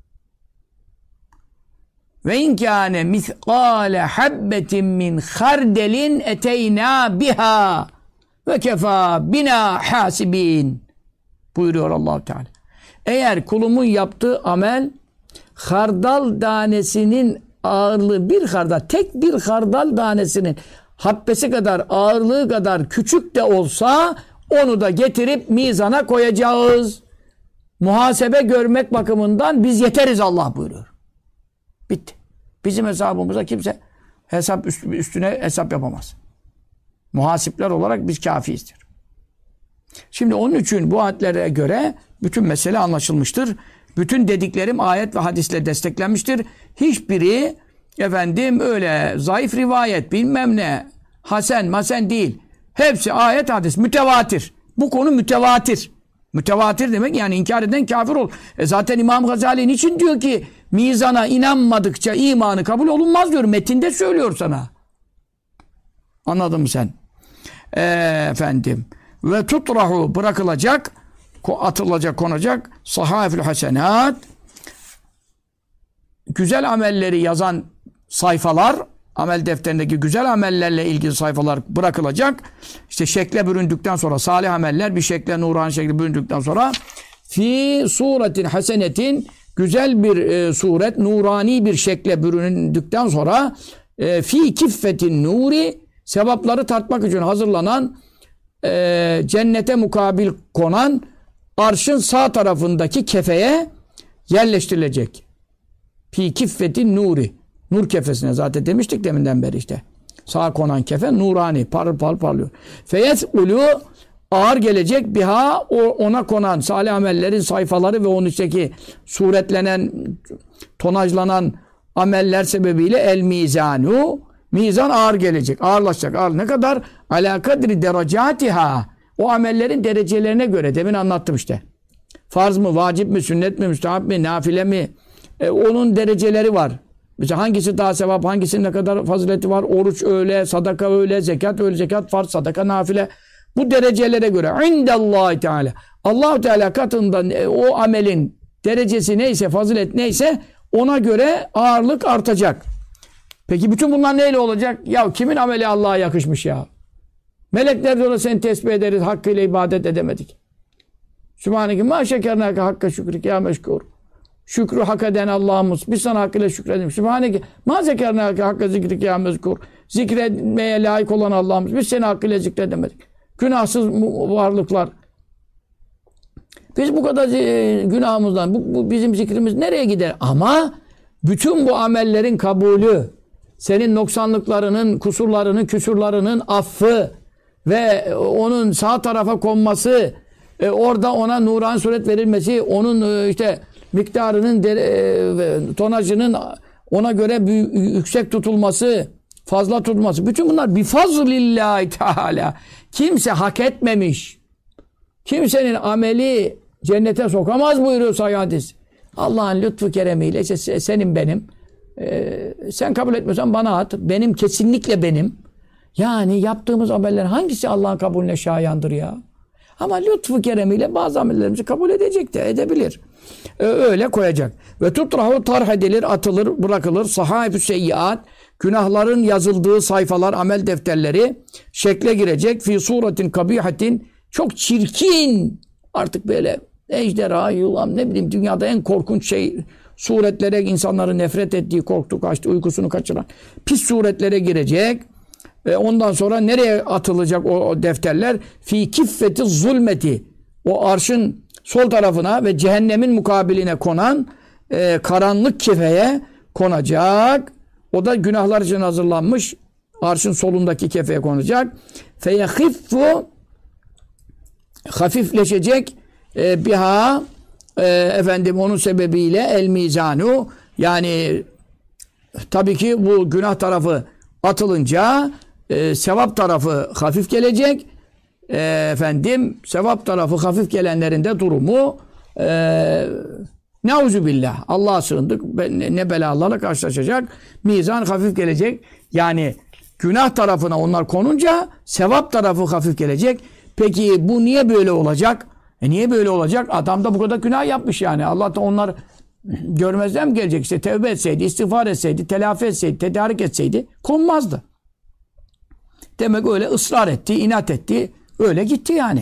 Ve in kâne miskâle habbetin min hardelin eteynâ biha ve kefâ bina hasibin buyuruyor Allah-u Teala. Eğer kulumun yaptığı amel hardal tanesinin ağırlığı tek bir hardal tanesinin habbesi kadar ağırlığı kadar küçük de olsa onu da getirip mizana koyacağız. Muhasebe görmek bakımından biz yeteriz Allah buyuruyor. Bitti. Bizim hesabımıza kimse üstüne hesap yapamaz. Muhasipler olarak biz kafiyizdir. Şimdi onun için bu ayetlere göre bütün mesele anlaşılmıştır. Bütün dediklerim ayet ve hadisle desteklenmiştir. Hiçbiri öyle zayıf rivayet bilmem ne hasen değil. Hepsi ayet hadis mütevatir. Bu konu mütevatir. Mütevatir demek yani inkar eden kafir ol. Zaten İmam Gazali niçin diyor ki mizana inanmadıkça imanı kabul olunmaz diyor. Metinde söylüyor sana. Anladın mı sen? Ve tutrahu bırakılacak, atılacak, konacak sahaifül hasenat güzel amelleri yazan sayfalar, amel defterindeki güzel amellerle ilgili sayfalar bırakılacak. İşte şekle büründükten sonra salih ameller bir şekle, nuran şekli büründükten sonra fi suretin hasenetin güzel bir suret, nurani bir şekle büründükten sonra fi kiffetin nuri sevapları tartmak için hazırlanan cennete mukabil konan arşın sağ tarafındaki kefeye yerleştirilecek. Fi kiffetin nuri. Nur kefesine zaten demiştik deminden beri işte. Sağa konan kefe nurani. Parlıyor. Feyes'ulu ağır gelecek biha ona konan salih amellerin sayfaları ve onun içindeki suretlenen, tonajlanan ameller sebebiyle el mizanu. Mizan ağır gelecek. Ağırlaşacak. Ağır. Ne kadar? Ala kadri derecatiha. O amellerin derecelerine göre. Demin anlattım işte. Farz mı, vacip mi, sünnet mi, müstahap mi, nafile mi? Onun dereceleri var. Mesela hangisi daha sevap, hangisinin ne kadar fazileti var? Oruç öyle, sadaka öyle, zekat öyle, zekat farz, sadaka nafile. Bu derecelere göre indallahi Teala. Allah Teala katında o amelin derecesi neyse, fazilet neyse ona göre ağırlık artacak. Peki bütün bunlar neyle olacak? Ya kimin ameli Allah'a yakışmış ya? Melekler de ona seni tesbih ederiz, hakkıyla ibadet edemedik. Sübhaneke ma şekernâke hakka şükrike ya meşkur. Şükrü hak eden Allah'ımız. Biz sana hakkıyla şükredelim. Sübhaneke ma zekernâke hakka zikrike ya mezkur. Zikretmeye layık olan Allah'ımız. Biz seni hakkıyla zikredemedik. Günahsız varlıklar. Biz bu kadar günahımızdan, bu bizim zikrimiz nereye gider? Ama bütün bu amellerin kabulü, senin noksanlıklarının, kusurlarının, küsurlarının affı ve onun sağ tarafa konması, orada ona nuran suret verilmesi, onun işte miktarının, tonajının ona göre yüksek tutulması, fazla tutulması. Bütün bunlar bifazlillahi Teala. Kimse hak etmemiş. Kimsenin ameli cennete sokamaz buyuruyor Sahih hadis. Allah'ın lütfu keremiyle işte senin benim. Sen kabul etmiyorsan bana at. Benim kesinlikle benim. Yani yaptığımız ameller hangisi Allah'ın kabulüne şayandır ya? Ama lütfu keremiyle bazı amellerimizi kabul edecek de edebilir. Öyle koyacak. Ve tutrahu tarh edilir, atılır, bırakılır. Sahaifü seyyiat, günahların yazıldığı sayfalar, amel defterleri şekle girecek. Fi suretin kabihatin, çok çirkin, artık böyle ejderha, yılan, ne bileyim dünyada en korkunç şey, suretlere, insanların nefret ettiği, korktuğu, kaçtığı, uykusunu kaçıran pis suretlere girecek. Ondan sonra nereye atılacak o defterler? Fi kiffeti zulmeti, o arşın sol tarafına ve cehennemin mukabiline konan karanlık kefeye konacak. O da günahlar için hazırlanmış arşın solundaki kefeye konacak. Feyehiffu, hafifleşecek biha, efendim onun sebebiyle el mizanu, yani tabii ki bu günah tarafı atılınca sevap tarafı hafif gelecek. Efendim sevap tarafı hafif gelenlerin de durumu neuzubillah, Allah'a sığındık, ne belalarla karşılaşacak. Mizan hafif gelecek. Yani günah tarafına onlar konunca sevap tarafı hafif gelecek. Peki bu niye böyle olacak? Niye böyle olacak? Adam da bu kadar günah yapmış yani. Allah da onlar görmezden mi gelecek? İşte tevbe etseydi, istiğfar etseydi, telafi etseydi, tedarik etseydi konmazdı. Demek öyle ısrar etti, inat etti. Öyle gitti yani.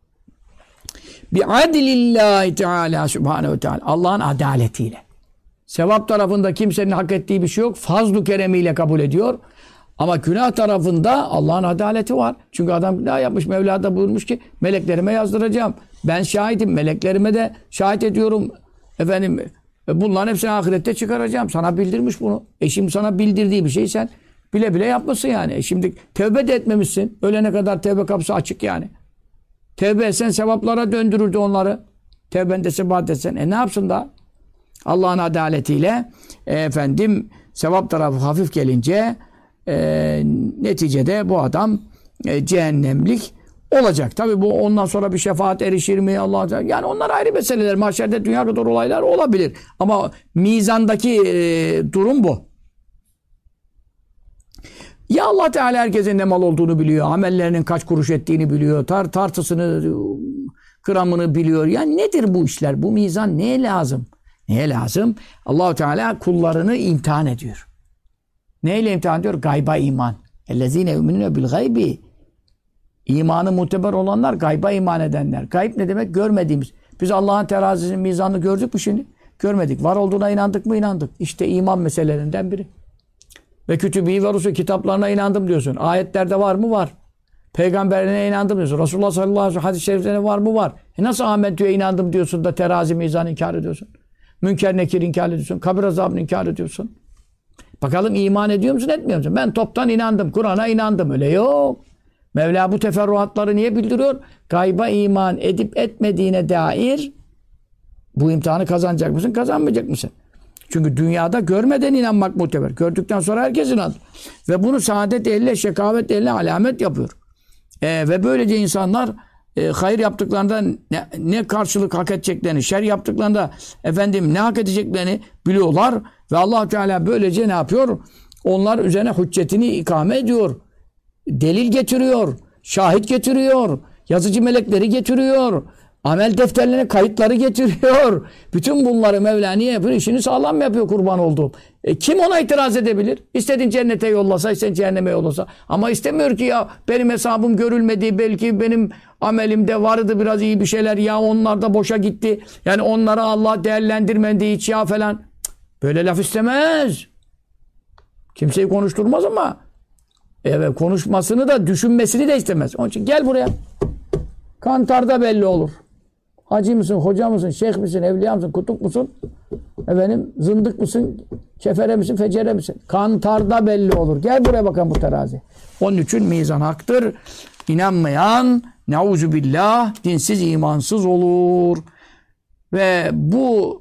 Bi'adilillahi Teala Subhanehu ve Teala. Allah'ın adaletiyle. Sevap tarafında kimsenin hak ettiği bir şey yok. Fazl-ı keremiyle kabul ediyor. Ama günah tarafında Allah'ın adaleti var. Çünkü adam günah yapmış. Mevla da buyurmuş ki meleklerime yazdıracağım. Ben şahidim. Meleklerime de şahit ediyorum. Efendim bunların hepsini ahirette çıkaracağım. Sana bildirmiş bunu. Şimdi sana bildirdiği bir şey sen bile bile yapmasın yani. Şimdi tevbe de etmemişsin. Ölene kadar tevbe kapısı açık yani. Tevbe etsen sevaplara döndürürdü onları. Tevben de sebat etsen. Ne yapsın da? Allah'ın adaletiyle efendim sevap tarafı hafif gelince neticede bu adam cehennemlik olacak. Tabi bu ondan sonra bir şefaat erişir mi? Allah, yani onlar ayrı meseleler. Mahşerde dünya kadar olaylar olabilir. Ama mizandaki durum bu. Ya Allah Teala herkesin ne mal olduğunu biliyor. Amellerinin kaç kuruş ettiğini biliyor. Tartısını, gramını biliyor. Yani nedir bu işler? Bu mizan neye lazım? Neye lazım? Allah Teala kullarını imtihan ediyor. Neyle imtihan ediyor? Gayba iman. Ellezine yu'minune bil gaybi. İmanı muteber olanlar, gayba iman edenler. Gayb ne demek? Görmediğimiz. Biz Allah'ın terazisinin mizanını gördük mü şimdi? Görmedik. Var olduğuna inandık mı? İnandık. İşte iman meselelerinden biri. Ve kütübî ve rusul, kitaplarına inandım diyorsun. Ayetlerde var mı? Var. Peygamberine inandım diyorsun. Resulullah sallallahu aleyhi ve sellem hadis-i şeriflerine var mı? Var. Nasıl Ahmet'e inandım diyorsun da terazi mizanı inkar ediyorsun? Münker nekir inkar ediyorsun. Kabir azabını inkar ediyorsun. Bakalım iman ediyor musun, etmiyor musun? Ben toptan inandım. Kur'an'a inandım. Öyle yok. Mevla bu teferruatları niye bildiriyor? Gayba iman edip etmediğine dair bu imtihanı kazanacak mısın, kazanmayacak mısın? Çünkü dünyada görmeden inanmak muteber. Gördükten sonra herkes inanır. Ve bunu saadet eline, şekavet eline alamet yapıyor. Ve böylece insanlar hayır yaptıklarında ne karşılık hak edeceklerini, şer yaptıklarında efendim ne hak edeceklerini biliyorlar ve Allah Teala böylece ne yapıyor? Onlar üzerine hüccetini ikame ediyor. Delil getiriyor, şahit getiriyor, yazıcı melekleri getiriyor, amel defterlerine kayıtları getiriyor. Bütün bunları Mevla niye yapıyor? İşini sağlam mı yapıyor kurban olduğum? Kim ona itiraz edebilir? İstediğin cennete yollasa, istediğin cehenneme yollasa. Ama istemiyor ki ya benim hesabım görülmedi, belki benim amelimde vardı biraz iyi bir şeyler, ya onlar da boşa gitti. Yani onları Allah değerlendirmedi hiç ya falan. Böyle laf istemez. Kimseyi konuşturmaz ama evet, konuşmasını da düşünmesini de istemez. Onun için gel buraya. Kantarda belli olur. Hacı mısın, hoca mısın, şeyh misin, evliya mısın, kutup musun? Efendim, zındık mısın, kefere misin, fecere misin? Kantarda belli olur. Gel buraya bakalım bu terazi. Onun için mizan haktır. İnanmayan, neuzubillah, dinsiz, imansız olur. Ve bu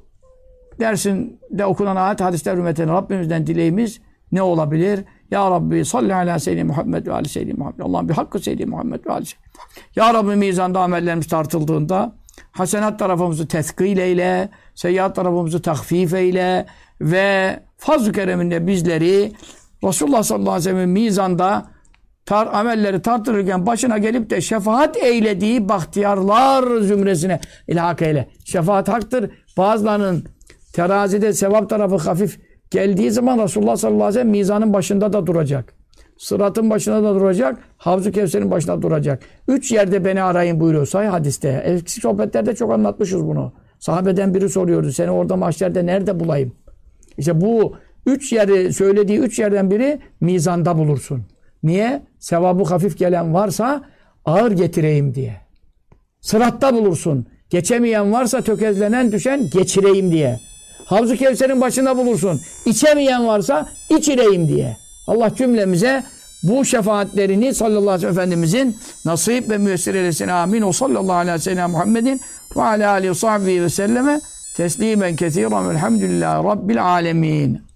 dersinde okunan ayet, hadisler hürmetine Rabbimizden dileğimiz ne olabilir? Ya Rabbi salli ala seyyidina Muhammed ve ali seyyidina Muhammed. Allah'ın bir hakkı seyyidina Muhammed ve ali seyyidina Muhammed. Ya Rabbi mizanda amellerimiz tartıldığında hasenat tarafımızı teskil eyle, seyyiat tarafımızı tahfif eyle ve fazl-ı kereminde bizleri Resulullah sallallahu aleyhi ve sellem mizanda amelleri tartılırken başına gelip de şefaat eylediği bahtiyarlar zümresine ilhak eyle. Şefaat haktır. Bazılarının terazide sevap tarafı hafif geldiği zaman Resulullah sallallahu aleyhi ve sellem mizanın başında da duracak. Sıratın başında da duracak. Havz-ı Kevser'in başında duracak. 3 yerde beni arayın buyuruyor sahih hadiste. Eski sohbetlerde çok anlatmışız bunu. Sahabeden biri soruyordu. Seni orada mahşerde nerede bulayım? İşte bu 3 yeri söylediği 3 yerden biri mizanda bulursun. Niye? Sevabı hafif gelen varsa ağır getireyim diye. Sıratta bulursun. Geçemeyen varsa tökezlenen düşen geçireyim diye. Havz-ı Kevser'in başında bulursun. İçemeyen varsa içireyim diye. Allah cümlemize bu şefaatlerini sallallahu aleyhi ve sellem Efendimizin nasip ve müyesser eylesin. Amin. O sallallahu aleyhi ve sellem Muhammedin ve ala aleyhi ve sahbihi ve selleme teslimen kethiren velhamdülillahi rabbil alemin.